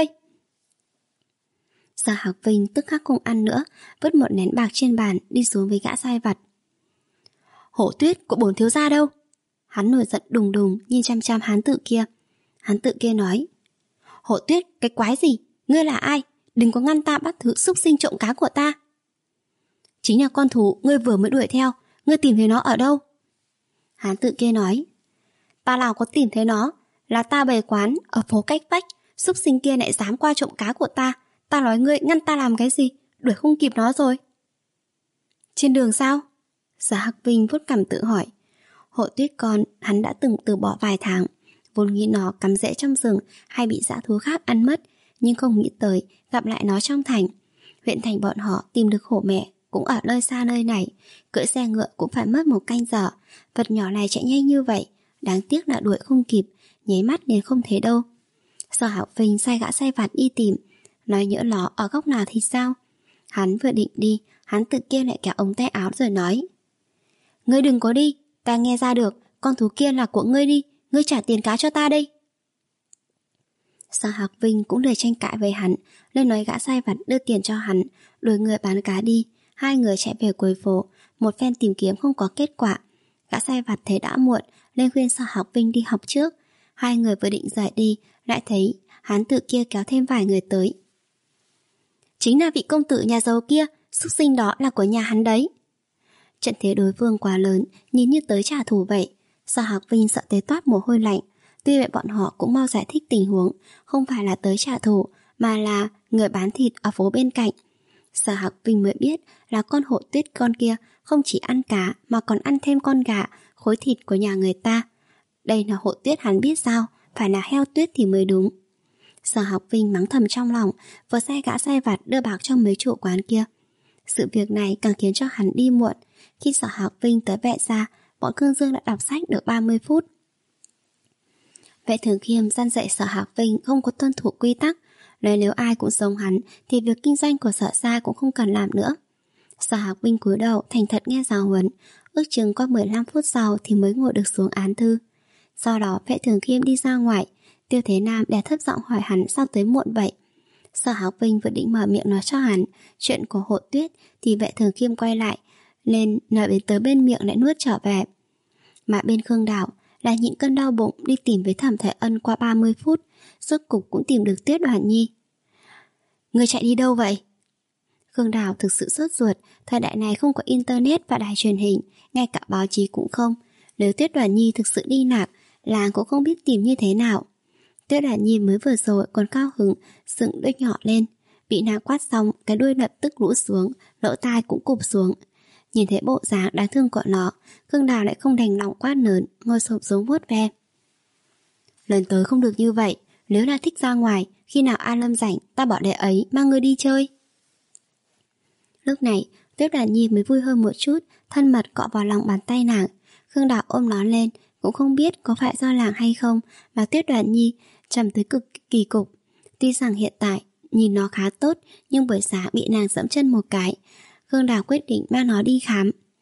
Sở Học Vinh tức khắc không ăn nữa, vứt một nén bạc trên bàn, đi xuống với gã sai vặt. Hổ Tuyết của bổn thiếu gia đâu? Hắn nổi giận đùng đùng nhìn chăm chăm hán tử kia. Hán tử kia nói: Hổ Tuyết, cái quái gì? Ngươi là ai? Đừng có ngăn ta bắt thứ súc sinh trộm cá của ta. Chính là con thú ngươi vừa mới đuổi theo, ngươi tìm thấy nó ở đâu? Hán tử kia nói: Ta nào có tìm thấy nó, là ta bày quán ở phố cách vách, súc sinh kia lại dám qua trộm cá của ta. Ta nói ngươi ngăn ta làm cái gì, đuổi không kịp nó rồi. Trên đường sao? Sở Hắc Vinh vuốt cằm tự hỏi. Hộ Tuyết con hắn đã từng từ bỏ vài tháng, vốn nghĩ nó cắm rễ trong rừng hay bị dã thú khác ăn mất, nhưng không nghĩ tới gặp lại nó trong thành. Huyện thành bọn họ tìm được hổ mẹ cũng ở nơi xa nơi này, cưỡi xe ngựa cũng phải mất một canh giờ. Vật nhỏ này chạy nhanh như vậy, đáng tiếc là đuổi không kịp, nháy mắt nên không thấy đâu. Sở Hạo Vinh sai gã sai vặt đi tìm, nói nhỡ nó ở góc nào thì sao. Hắn vừa định đi, hắn tự kia lại kéo ống tay áo rồi nói: Ngươi đừng có đi, ta nghe ra được, con thú kia là của ngươi đi, ngươi trả tiền cá cho ta đây. Sở Hạc Vinh cũng lười tranh cãi với hắn, lên nói gã sai vặt đưa tiền cho hắn, đuổi người bán cá đi. Hai người chạy về cuối phố, một phen tìm kiếm không có kết quả. Gã sai vặt thấy đã muộn, lên khuyên Sở Hạc Vinh đi học trước. Hai người vừa định rời đi, lại thấy hắn tự kia kéo thêm vài người tới. Chính là vị công tử nhà giàu kia, súc sinh đó là của nhà hắn đấy. Trận thế đối phương quá lớn, nhìn như tới trả thù vậy. Sở Hạc Vinh sợ tới toát mồ hôi lạnh. Tuy vậy bọn họ cũng mau giải thích tình huống, không phải là tới trả thù, mà là người bán thịt ở phố bên cạnh. Sở Hạc Vinh mới biết là con Hộ Tuyết con kia không chỉ ăn cá mà còn ăn thêm con gà, khối thịt của nhà người ta. Đây là Hộ Tuyết hắn biết sao, phải là heo tuyết thì mới đúng. Sở Hạc Vinh mắng thầm trong lòng, vừa sai gã sai vặt đưa bạc cho mấy chủ quán kia. Sự việc này càng khiến cho hắn đi muộn. Khi Sở Hạc Vinh tới vệ gia, bọn Khương Dương đã đọc sách được ba mươi phút. Vệ Thường Khiêm gian dạy Sở Hạc Vinh không có tuân thủ quy tắc, nói nếu ai cũng giống hắn thì việc kinh doanh của Sở gia cũng không cần làm nữa. Sở Hạc Vinh cúi đầu thành thật nghe giáo huấn, ước chừng qua mười lăm phút sau thì mới ngồi được xuống án thư. Sau đó Vệ Thường Khiêm đi ra ngoài, Tiêu Thế Nam đè thấp giọng hỏi hắn sao tới muộn vậy. Sở Hạc Vinh vừa định mở miệng nói cho hắn chuyện của Hộ Tuyết thì Vệ Thường Khiêm quay lại lên, nói đến tới bên miệng lại nuốt trở về. Mà bên Khương Đào là nhịn cơn đau bụng đi tìm với Thẩm Thể Ân qua ba mươi phút, rốt cục cũng tìm được Tuyết Đoàn Nhi. Người chạy đi đâu vậy? Khương Đào thực sự sốt ruột, thời đại này không có internet và đài truyền hình, ngay cả báo chí cũng không. Nếu Tuyết Đoàn Nhi thực sự đi lạc, làng cũng không biết tìm như thế nào. Tuyết Đoàn Nhi mới vừa rồi còn cao hứng dựng đuôi nhỏ lên, bị nàng quát xong cái đuôi lập tức rũ xuống, lỗ tai cũng cụp xuống. Nhìn thấy bộ dáng đáng thương của nó, Khương Đào lại không đành lòng quát lớn, ngồi xổm xuống vuốt ve. Lần tới không được như vậy, nếu là thích ra ngoài, khi nào An Lâm rảnh, ta bảo đệ ấy mang ngươi đi chơi. Lúc này, Tuyết Đoàn Nhi mới vui hơn một chút, thân mật cọ vào lòng bàn tay nàng. Khương Đào ôm nó lên, cũng không biết có phải do làng hay không mà Tuyết Đoàn Nhi trầm tới cực kỳ cục. Tuy rằng hiện tại nhìn nó khá tốt, nhưng buổi sáng bị nàng dẫm chân một cái. Khương Đào quyết định mang nó đi khám.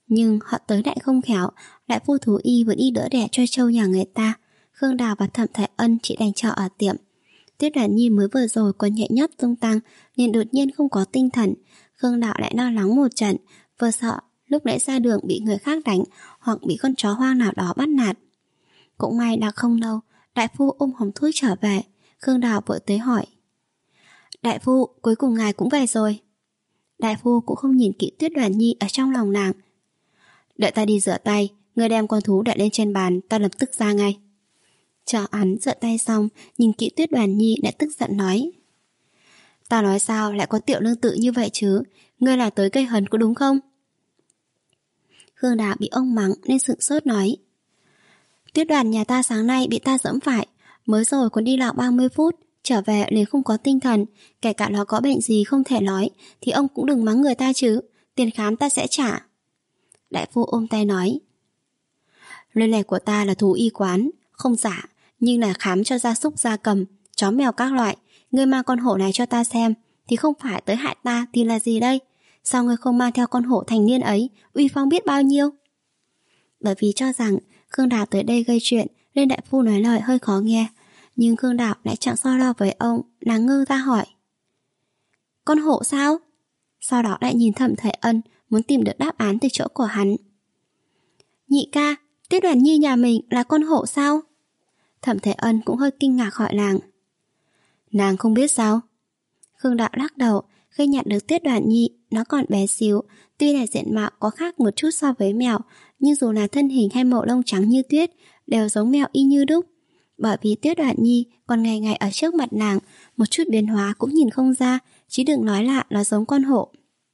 Nhưng họ tới lại không khéo, đại phu thú y vẫn đi đỡ đẻ cho trâu nhà người ta. Khương Đào và Thẩm Thái Ân chỉ đành chờ ở tiệm. Tuyết Đoàn Nhi mới vừa rồi còn nhẹ nhấp tung tăng, nên đột nhiên không có tinh thần. Khương Đào lại lo lắng một trận, vừa sợ lúc nãy ra đường bị người khác đánh hoặc bị con chó hoang nào đó bắt nạt. Cũng may đã không lâu, đại phu ôm hòm thuốc trở về. Khương Đào vội tới hỏi: Đại phu, cuối cùng ngài cũng về rồi. Đại phu cũng không nhìn kỹ Tuyết Đoàn Nhi ở trong lòng nàng. Đợi ta đi rửa tay, người đem con thú đặt lên trên bàn, ta lập tức ra ngay. Chờ hắn rửa tay xong, nhìn kỹ Tuyết Đoàn Nhi lại tức giận nói: Ta nói sao lại có tiểu nương tự như vậy chứ? Ngươi là tới gây hấn có đúng không? Khương Đào bị ông mắng nên sửng sốt nói: Tuyết Đoàn nhà ta sáng nay bị ta dẫm phải, mới rồi còn đi lạc ba mươi phút, trở về liền không có tinh thần. Kể cả nó có bệnh gì không thể nói thì ông cũng đừng mắng người ta chứ, tiền khám ta sẽ trả. Đại phu ôm tay nói: Nơi này của ta là thú y quán, không giả, nhưng là khám cho gia súc gia cầm, chó mèo các loại. Ngươi mang con hổ này cho ta xem thì không phải tới hại ta thì là gì đây? Sao ngươi không mang theo con hổ thành niên ấy, uy phong biết bao nhiêu? Bởi vì cho rằng Khương Đào tới đây gây chuyện nên đại phu nói lời hơi khó nghe. Nhưng Khương Đào lại chẳng so đo với ông, nàng ngơ ra hỏi: Con hổ sao? Sau đó lại nhìn Thẩm Thái Ân, muốn tìm được đáp án từ chỗ của hắn. Nhị ca, Tuyết Đoàn Nhi nhà mình là con hổ sao? Thẩm Thái Ân cũng hơi kinh ngạc hỏi nàng. Nàng không biết sao? Khương Đạo lắc đầu. Khi nhặt được Tuyết Đoàn Nhi, nó còn bé xíu, tuy là diện mạo có khác một chút so với mèo, nhưng dù là thân hình hay màu lông trắng như tuyết, đều giống mèo y như đúc. Bởi vì Tuyết Đoàn Nhi còn ngày ngày ở trước mặt nàng, một chút biến hóa cũng nhìn không ra, chứ đừng nói là nó giống con hổ.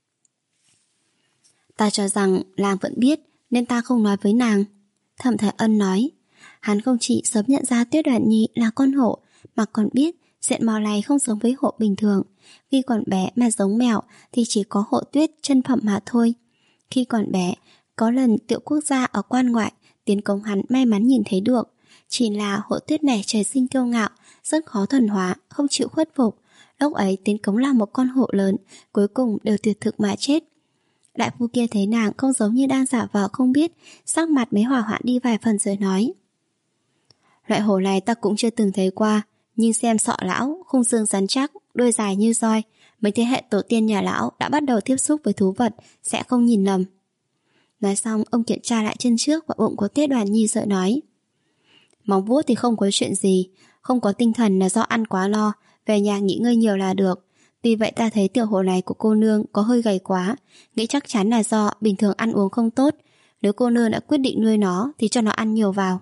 Ta cho rằng nàng vẫn biết, nên ta không nói với nàng. Thẩm Thái Ân nói. Hắn không chỉ sớm nhận ra Tuyết Đoàn Nhi là con hổ, mà còn biết diện màu này không giống với hổ bình thường. Khi còn bé mà giống mèo thì chỉ có hổ Tuyết chân phẩm mà thôi. Khi còn bé, có lần Tiệu Quốc gia ở quan ngoại tiến cống hắn may mắn nhìn thấy được. Chỉ là hổ Tuyết này trời sinh kiêu ngạo, rất khó thuần hóa, không chịu khuất phục. Lúc ấy tiến cống là một con hổ lớn, cuối cùng đều tuyệt thực mà chết. Đại phu kia thấy nàng không giống như đang giả vờ không biết, sắc mặt mới hòa hoãn đi vài phần rồi nói: Loại hổ này ta cũng chưa từng thấy qua, nhưng xem sọ lão, khung xương rắn chắc, đuôi dài như roi, mấy thế hệ tổ tiên nhà lão đã bắt đầu tiếp xúc với thú vật, sẽ không nhìn lầm. Nói xong, ông kiểm tra lại chân trước và bụng của Tuyết Đoàn Nhi rồi nói: Móng vuốt thì không có chuyện gì, không có tinh thần là do ăn quá lo, về nhà nghỉ ngơi nhiều là được. Tuy vậy ta thấy tiểu hổ này của cô nương có hơi gầy quá, nghĩ chắc chắn là do bình thường ăn uống không tốt. Nếu cô nương đã quyết định nuôi nó thì cho nó ăn nhiều vào.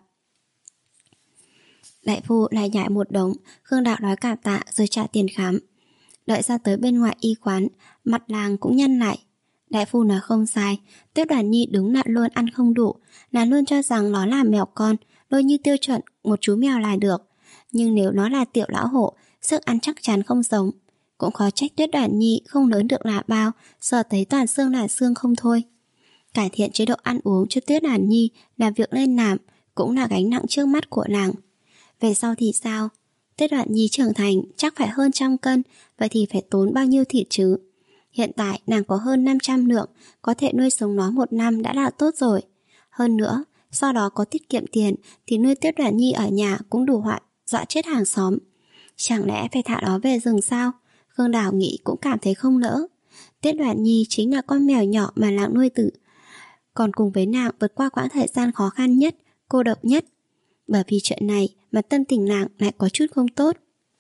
Đại phu lại nhại một đống. Khương Đạo nói cảm tạ rồi trả tiền khám. Đợi ra tới bên ngoài y quán, mặt nàng cũng nhăn lại. Đại phu nói không sai, Tuyết Đoàn Nhi đúng là luôn ăn không đủ. Nàng luôn cho rằng nó là mèo con, đôi như tiêu chuẩn một chú mèo là được. Nhưng nếu nó là tiểu lão hổ, sức ăn chắc chắn không giống. Cũng khó trách Tuyết Đoàn Nhi không lớn được là bao, sợ thấy toàn xương là xương không thôi. Cải thiện chế độ ăn uống cho Tuyết Đoàn Nhi là việc nên làm, cũng là gánh nặng trước mắt của nàng. Về sau thì sao? Tuyết Đoàn Nhi trưởng thành chắc phải hơn trăm cân, vậy thì phải tốn bao nhiêu thịt chứ? Hiện tại nàng có hơn năm trăm lượng, có thể nuôi sống nó một năm đã là tốt rồi. Hơn nữa, sau đó có tiết kiệm tiền thì nuôi Tuyết Đoàn Nhi ở nhà cũng đủ họa dọa chết hàng xóm. Chẳng lẽ phải thả nó về rừng sao? Khương Đào nghĩ cũng cảm thấy không nỡ. Tuyết Đoàn Nhi chính là con mèo nhỏ mà nàng nuôi tự, còn cùng với nàng vượt qua quãng thời gian khó khăn nhất, cô độc nhất. Bởi vì chuyện này mà tâm tình nàng lại có chút không tốt.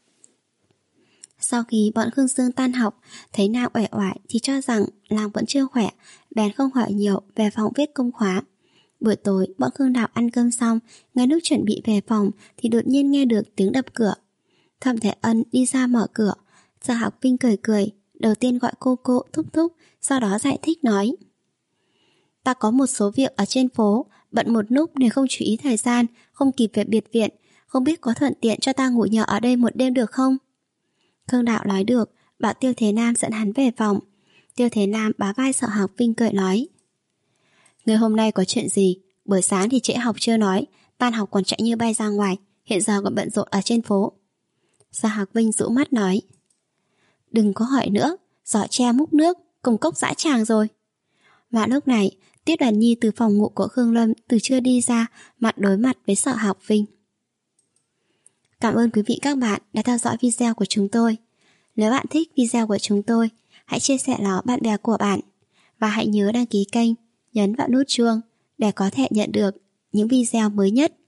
Sau khi bọn Khương Dương tan học, thấy nàng uể oải thì cho rằng nàng vẫn chưa khỏe, bèn không hỏi nhiều về phòng viết công khóa. Buổi tối, bọn Khương Đạo ăn cơm xong, ngay lúc chuẩn bị về phòng thì đột nhiên nghe được tiếng đập cửa. Thẩm Thái Ân đi ra mở cửa. Gia Học Vinh cười cười, đầu tiên gọi cô cô thúc thúc, sau đó giải thích nói: Ta có một số việc ở trên phố, bận một lúc nên không chú ý thời gian, không kịp về biệt viện, không biết có thuận tiện cho ta ngủ nhờ ở đây một đêm được không? Khương Đạo nói được, bảo Tiêu Thế Nam dẫn hắn về phòng. Tiêu Thế Nam bá vai Sở Học Vinh cười nói: Người hôm nay có chuyện gì? Buổi sáng thì trễ học chưa nói, tan học còn chạy như bay ra ngoài, hiện giờ còn bận rộn ở trên phố. Sở Học Vinh rũ mắt nói: Đừng có hỏi nữa, giỏ tre múc nước, cùng cốc dã tràng rồi. Và lúc này, Tiết Đoàn Nhi từ phòng ngủ của Khương Lâm từ chưa đi ra, mặt đối mặt với Sở Học Vinh. Cảm ơn quý vị các bạn đã theo dõi video của chúng tôi. Nếu bạn thích video của chúng tôi, hãy chia sẻ nó bạn bè của bạn. Và hãy nhớ đăng ký kênh, nhấn vào nút chuông để có thể nhận được những video mới nhất